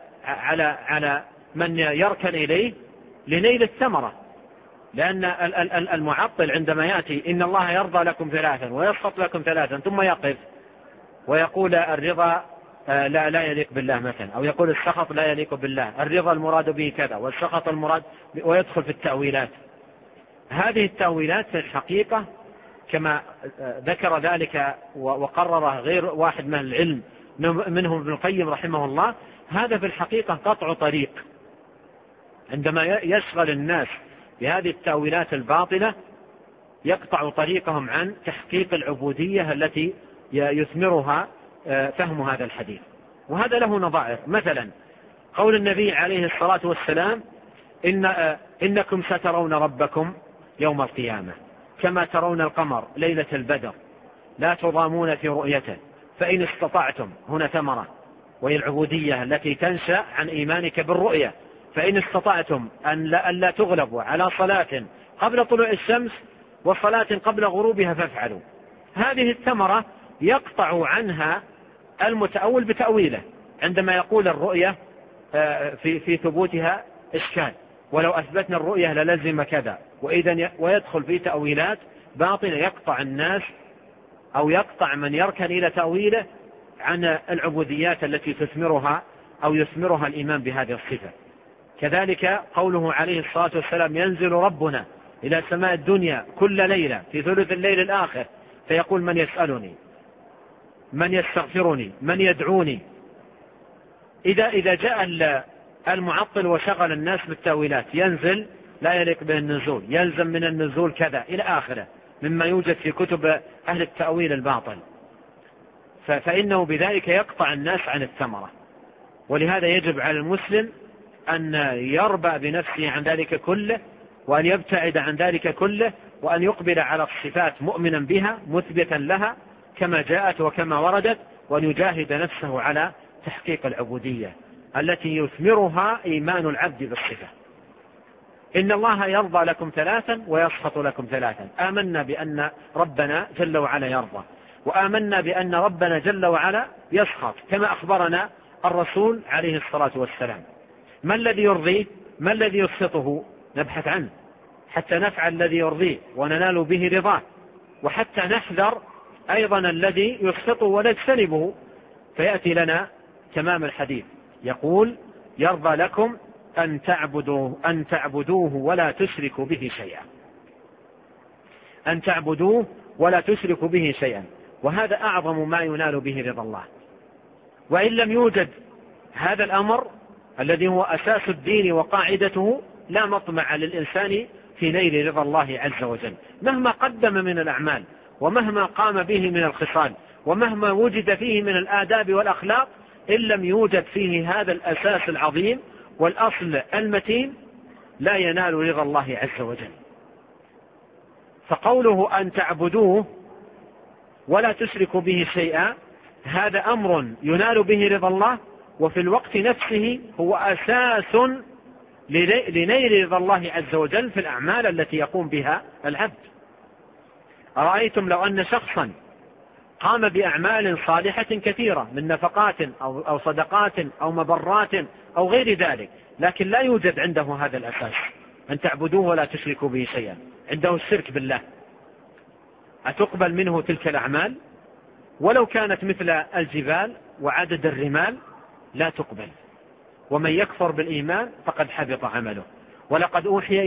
على من يركن إليه لنيل الثمرة، لأن المعطل عندما يأتي إن الله يرضى لكم ثلاثا ويسخط لكم ثلاثا ثم يقف ويقول الرضا لا يليق بالله مثلا، أو يقول السخط لا يليق بالله، الرضا المراد به كذا والسخط المراد، ويدخل في التأويلات. هذه التأويلات في الحقيقة كما ذكر ذلك وقرره غير واحد من العلم منهم ابن القيم رحمه الله، هذا في الحقيقة قطع طريق. عندما يشغل الناس بهذه التأويلات الباطلة يقطع طريقهم عن تحقيق العبودية التي يثمرها فهم هذا الحديث. وهذا له نظائر، مثلا قول النبي عليه الصلاة والسلام: إنكم سترون ربكم يوم القيامة كما ترون القمر ليلة البدر لا تضامون في رؤيته فإن استطعتم، هنا ثمرة وهي العبودية التي تنشأ عن إيمانك بالرؤية، فإن استطعتم أن لا تغلبوا على صلاة قبل طلوع الشمس وصلاة قبل غروبها فافعلوا. هذه الثمرة يقطع عنها المتأول بتأويله عندما يقول الرؤية في ثبوتها إشكال، ولو أثبتنا الرؤية للزم كذا، ويدخل في تأويلات باطلة يقطع الناس أو يقطع من يركن إلى تأويله عن العبوديات التي تثمرها أو يثمرها الإيمان بهذه الصفة. كذلك قوله عليه الصلاة والسلام: ينزل ربنا إلى سماء الدنيا كل ليلة في ثلث الليل الآخر فيقول: من يسألني، من يستغفرني، من يدعوني. إذا جاء المعطل وشغل الناس بالتأويلات: ينزل لا يليق به النزول، يلزم من النزول كذا إلى آخره مما يوجد في كتب أهل التأويل الباطل، فإنه بذلك يقطع الناس عن الثمرة. ولهذا يجب على المسلم أن يربى بنفسه عن ذلك كله، وأن يبتعد عن ذلك كله، وأن يقبل على الصفات مؤمنا بها مثبتا لها كما جاءت وكما وردت، وأن يجاهد نفسه على تحقيق العبودية التي يثمرها إيمان العبد بالصفة. إن الله يرضى لكم ثلاثا ويسخط لكم ثلاثا. آمنا بأن ربنا جل وعلا يرضى، وآمنا بأن ربنا جل وعلا يسخط كما أخبرنا الرسول عليه الصلاة والسلام. ما الذي يرضيه؟ ما الذي يسخطه؟ نبحث عنه حتى نفعل الذي يرضيه وننال به رضاه، وحتى نحذر أيضا الذي يسخطه ونجتنبه، فيأتي لنا تمام الحديث يقول: يرضى لكم أن تعبدوه ولا تشركوا به شيئا، أن تعبدوه ولا تشركوا به شيئا. وهذا أعظم ما ينال به رضا الله. وإن لم يوجد هذا الأمر الذي هو أساس الدين وقاعدته لا مطمع للإنسان في نيل رضا الله عز وجل، مهما قدم من الأعمال ومهما قام به من الخصال ومهما وجد فيه من الآداب والأخلاق، إن لم يوجد فيه هذا الأساس العظيم والأصل المتين لا ينال رضا الله عز وجل. فقوله أن تعبدوه ولا تشركوا به شيئا هذا أمر ينال به رضا الله، وفي الوقت نفسه هو أساس لنيل رضا الله عز وجل في الأعمال التي يقوم بها العبد. أرأيتم لو أن شخصا قام بأعمال صالحة كثيرة من نفقات أو صدقات أو مبرات أو غير ذلك، لكن لا يوجد عنده هذا الأساس أن تعبدوه ولا تشركوا به شيئا، عنده الشرك بالله، أتقبل منه تلك الأعمال ولو كانت مثل الجبال وعدد الرمال؟ لا تقبل. ومن يكفر بالإيمان فقد حبط عمله. ولقد أوحي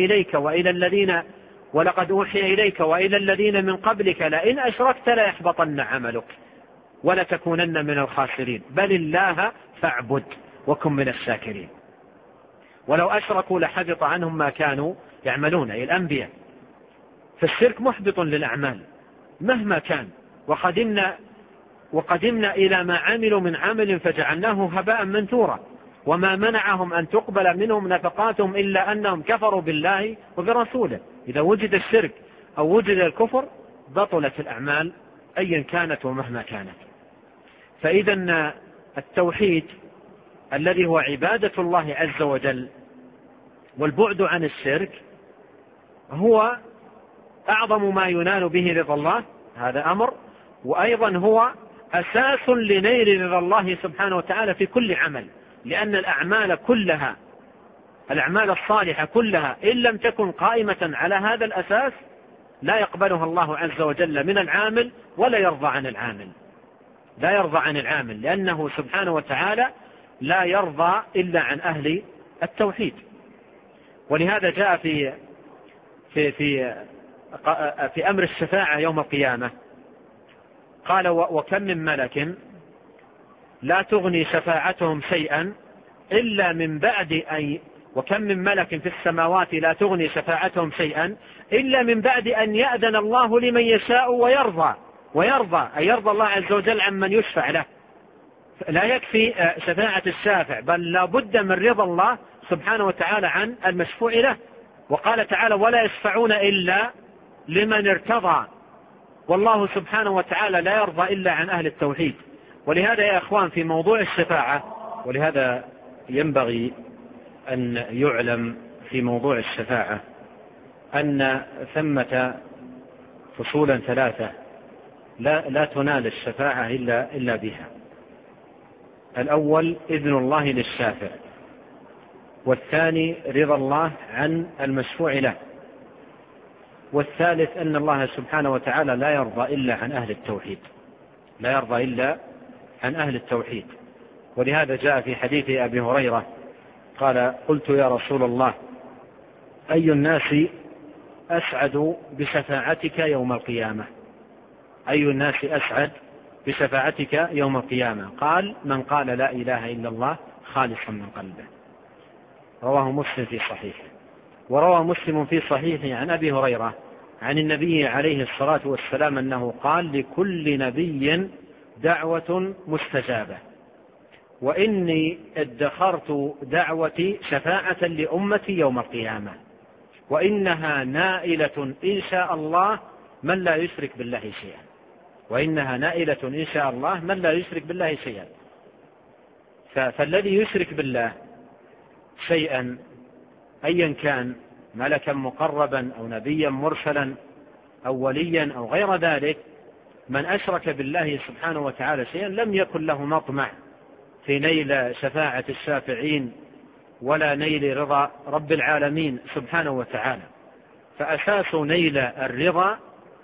إليك وإلى الذين من قبلك لئن أشركت ليحبطن عملك ولتكونن من الخاسرين بل الله فاعبد وكن من الشاكرين. ولو أشركوا لحبط عنهم ما كانوا يعملون، أي الأنبياء. فالشرك محبط للأعمال مهما كان. وقدمنا إلى ما عملوا من عمل فجعلناه هباء منثورا وما منعهم أن تقبل منهم نفقاتهم إلا أنهم كفروا بالله وبرسوله. إذا وجد الشرك أو وجد الكفر بطلت الأعمال أيا كانت ومهما كانت. فإذا التوحيد الذي هو عبادة الله عز وجل والبعد عن الشرك هو أعظم ما ينال به رضا الله، هذا أمر، وأيضا هو أساس لنيل رضا الله سبحانه وتعالى في كل عمل، لأن الأعمال كلها، الأعمال الصالحة كلها إن لم تكن قائمة على هذا الأساس لا يقبلها الله عز وجل من العامل ولا يرضى عن العامل، لا يرضى عن العامل، لأنه سبحانه وتعالى لا يرضى إلا عن أهل التوحيد. ولهذا جاء في أمر الشفاعة يوم القيامة قال وكم من ملك لا تغني شفاعتهم شيئا إلا من بعد أن وكم من ملك في السماوات لا تغني شفاعتهم شيئا إلا من بعد أن يأذن الله لمن يشاء ويرضى أن يرضى الله عز وجل عمن يشفع له. لا يكفي شفاعة الشافع، بل لا بد من رضا الله سبحانه وتعالى عن المشفوع له. وقال تعالى ولا يشفعون إلا لمن ارتضى، والله سبحانه وتعالى لا يرضى إلا عن أهل التوحيد. ولهذا يا أخوان في موضوع الشفاعة، ولهذا ينبغي أن يعلم في موضوع الشفاعة أن ثمة فصولا ثلاثة لا تنال الشفاعة إلا بها. الأول إذن الله للشافع، والثاني رضا الله عن المشفوع له، والثالث أن الله سبحانه وتعالى لا يرضى إلا عن أهل التوحيد، لا يرضى إلا عن أهل التوحيد. ولهذا جاء في حديث أبي هريرة قال قلت يا رسول الله أي الناس أسعد بشفاعتك يوم القيامة؟ أي الناس أسعد بشفاعتك يوم القيامة؟ قال من قال لا إله إلا الله خالصا من قلبه. رواه مسلم في صحيحه. وروى مسلم في صحيحه عن أبي هريرة عن النبي عليه الصلاة والسلام أنه قال لكل نبي دعوة مستجابة، وإني ادخرت دعوتي شفاعة لأمتي يوم القيامة، وإنها نائلة إن شاء الله من لا يشرك بالله شيئا، وإنها نائلة إن شاء الله من لا يشرك بالله شيئا. فالذي يشرك بالله شيئا أيا كان ملكا مقربا أو نبيا مرسلا أو وليا أو غير ذلك، من أشرك بالله سبحانه وتعالى شيئا لم يكن له مطمع في نيل شفاعة الشافعين ولا نيل رضا رب العالمين سبحانه وتعالى. فأساس نيل الرضا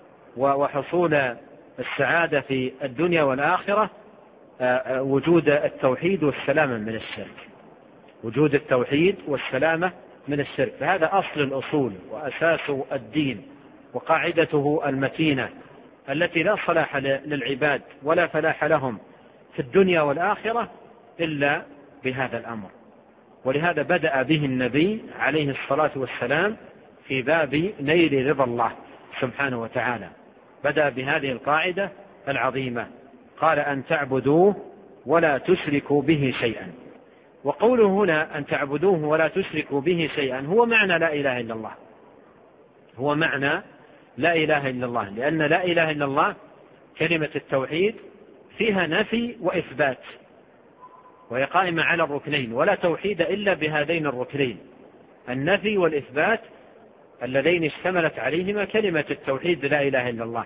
وحصول السعادة في الدنيا والآخرة وجود التوحيد والسلامة من الشرك، وجود التوحيد والسلامة من الشرك. فهذا أصل الأصول وأساس الدين وقاعدته المتينة التي لا صلاح للعباد ولا فلاح لهم في الدنيا والآخرة إلا بهذا الأمر. ولهذا بدأ به النبي عليه الصلاة والسلام في باب نيل رضا الله سبحانه وتعالى، بدأ بهذه القاعدة العظيمة، قال أن تعبدوه ولا تشركوا به شيئا. وقوله هنا أن تعبدوه ولا تشركوا به شيئا هو معنى لا إله إلا الله، هو معنى لا إله إلا الله، لأن لا إله إلا الله كلمة التوحيد فيها نفي وإثبات، وهي قائمة على الركنين، ولا توحيد إلا بهذين الركنين، النفي والإثبات اللذين اشتملت عليهما كلمة التوحيد لا إله إلا الله.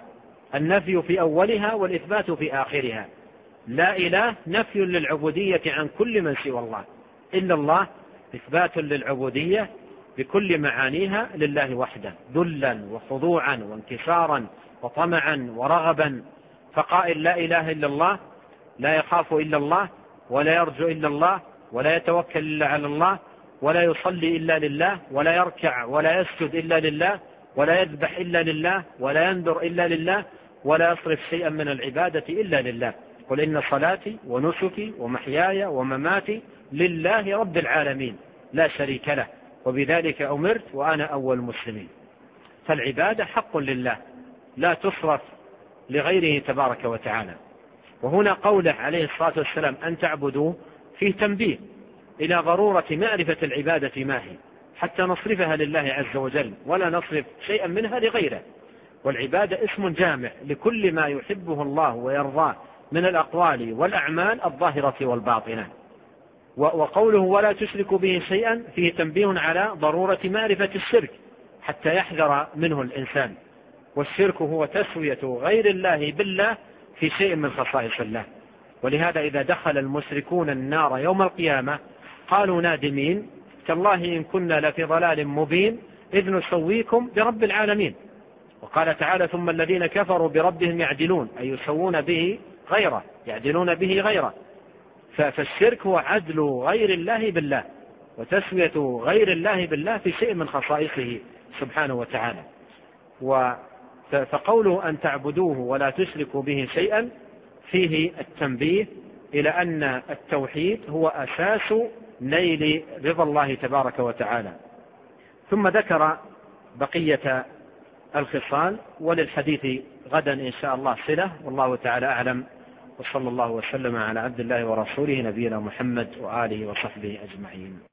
النفي في أولها والإثبات في آخرها. لا إله نفي للعبودية عن كل من سوى الله، إلا الله إثبات للعبودية بكل معانيها لله وحده، ذلا وخضوعا وانكسارا وطمعا ورغبا. فقائل لا إله إلا الله لا يخاف إلا الله، ولا يرجو إلا الله، ولا يتوكل إلا على الله، ولا يصلي إلا لله، ولا يركع ولا يسجد إلا لله، ولا يذبح إلا لله، ولا ينذر إلا لله، ولا يصرف شيئا من العبادة إلا لله. قل إن صلاتي ونسكي ومحياي ومماتي لله رب العالمين لا شريك له، وبذلك أمرت وأنا أول المسلمين. فالعبادة حق لله لا تصرف لغيره تبارك وتعالى. وهنا قوله عليه الصلاة والسلام أن تعبدوا فيه تنبيه إلى ضرورة معرفة العبادة ما هي، حتى نصرفها لله عز وجل ولا نصرف شيئا منها لغيره. والعبادة اسم جامع لكل ما يحبه الله ويرضاه من الأقوال والأعمال الظاهرة والباطنة. وقوله ولا تشرك به شيئا فيه تنبيه على ضرورة معرفة الشرك حتى يحذر منه الإنسان. والشرك هو تسوية غير الله بالله في شيء من خصائص الله. ولهذا إذا دخل المشركون النار يوم القيامة قالوا نادمين تالله إن كنا لفي ضلال مبين إذ نسويكم برب العالمين. وقال تعالى ثم الذين كفروا بربهم يعدلون، أي يسوون به غيره، يعدلون به غيره. فالشرك هو عدل غير الله بالله وتسوية غير الله بالله في شيء من خصائصه سبحانه وتعالى. فقوله أن تعبدوه ولا تشركوا به شيئا فيه التنبيه إلى أن التوحيد هو أساس نيل رضا الله تبارك وتعالى. ثم ذكر بقية الخصال، وللحديث غدا إن شاء الله صلة، والله تعالى أعلم، وصلى الله وسلم على عبد الله ورسوله نبينا محمد وآله وصحبه أجمعين.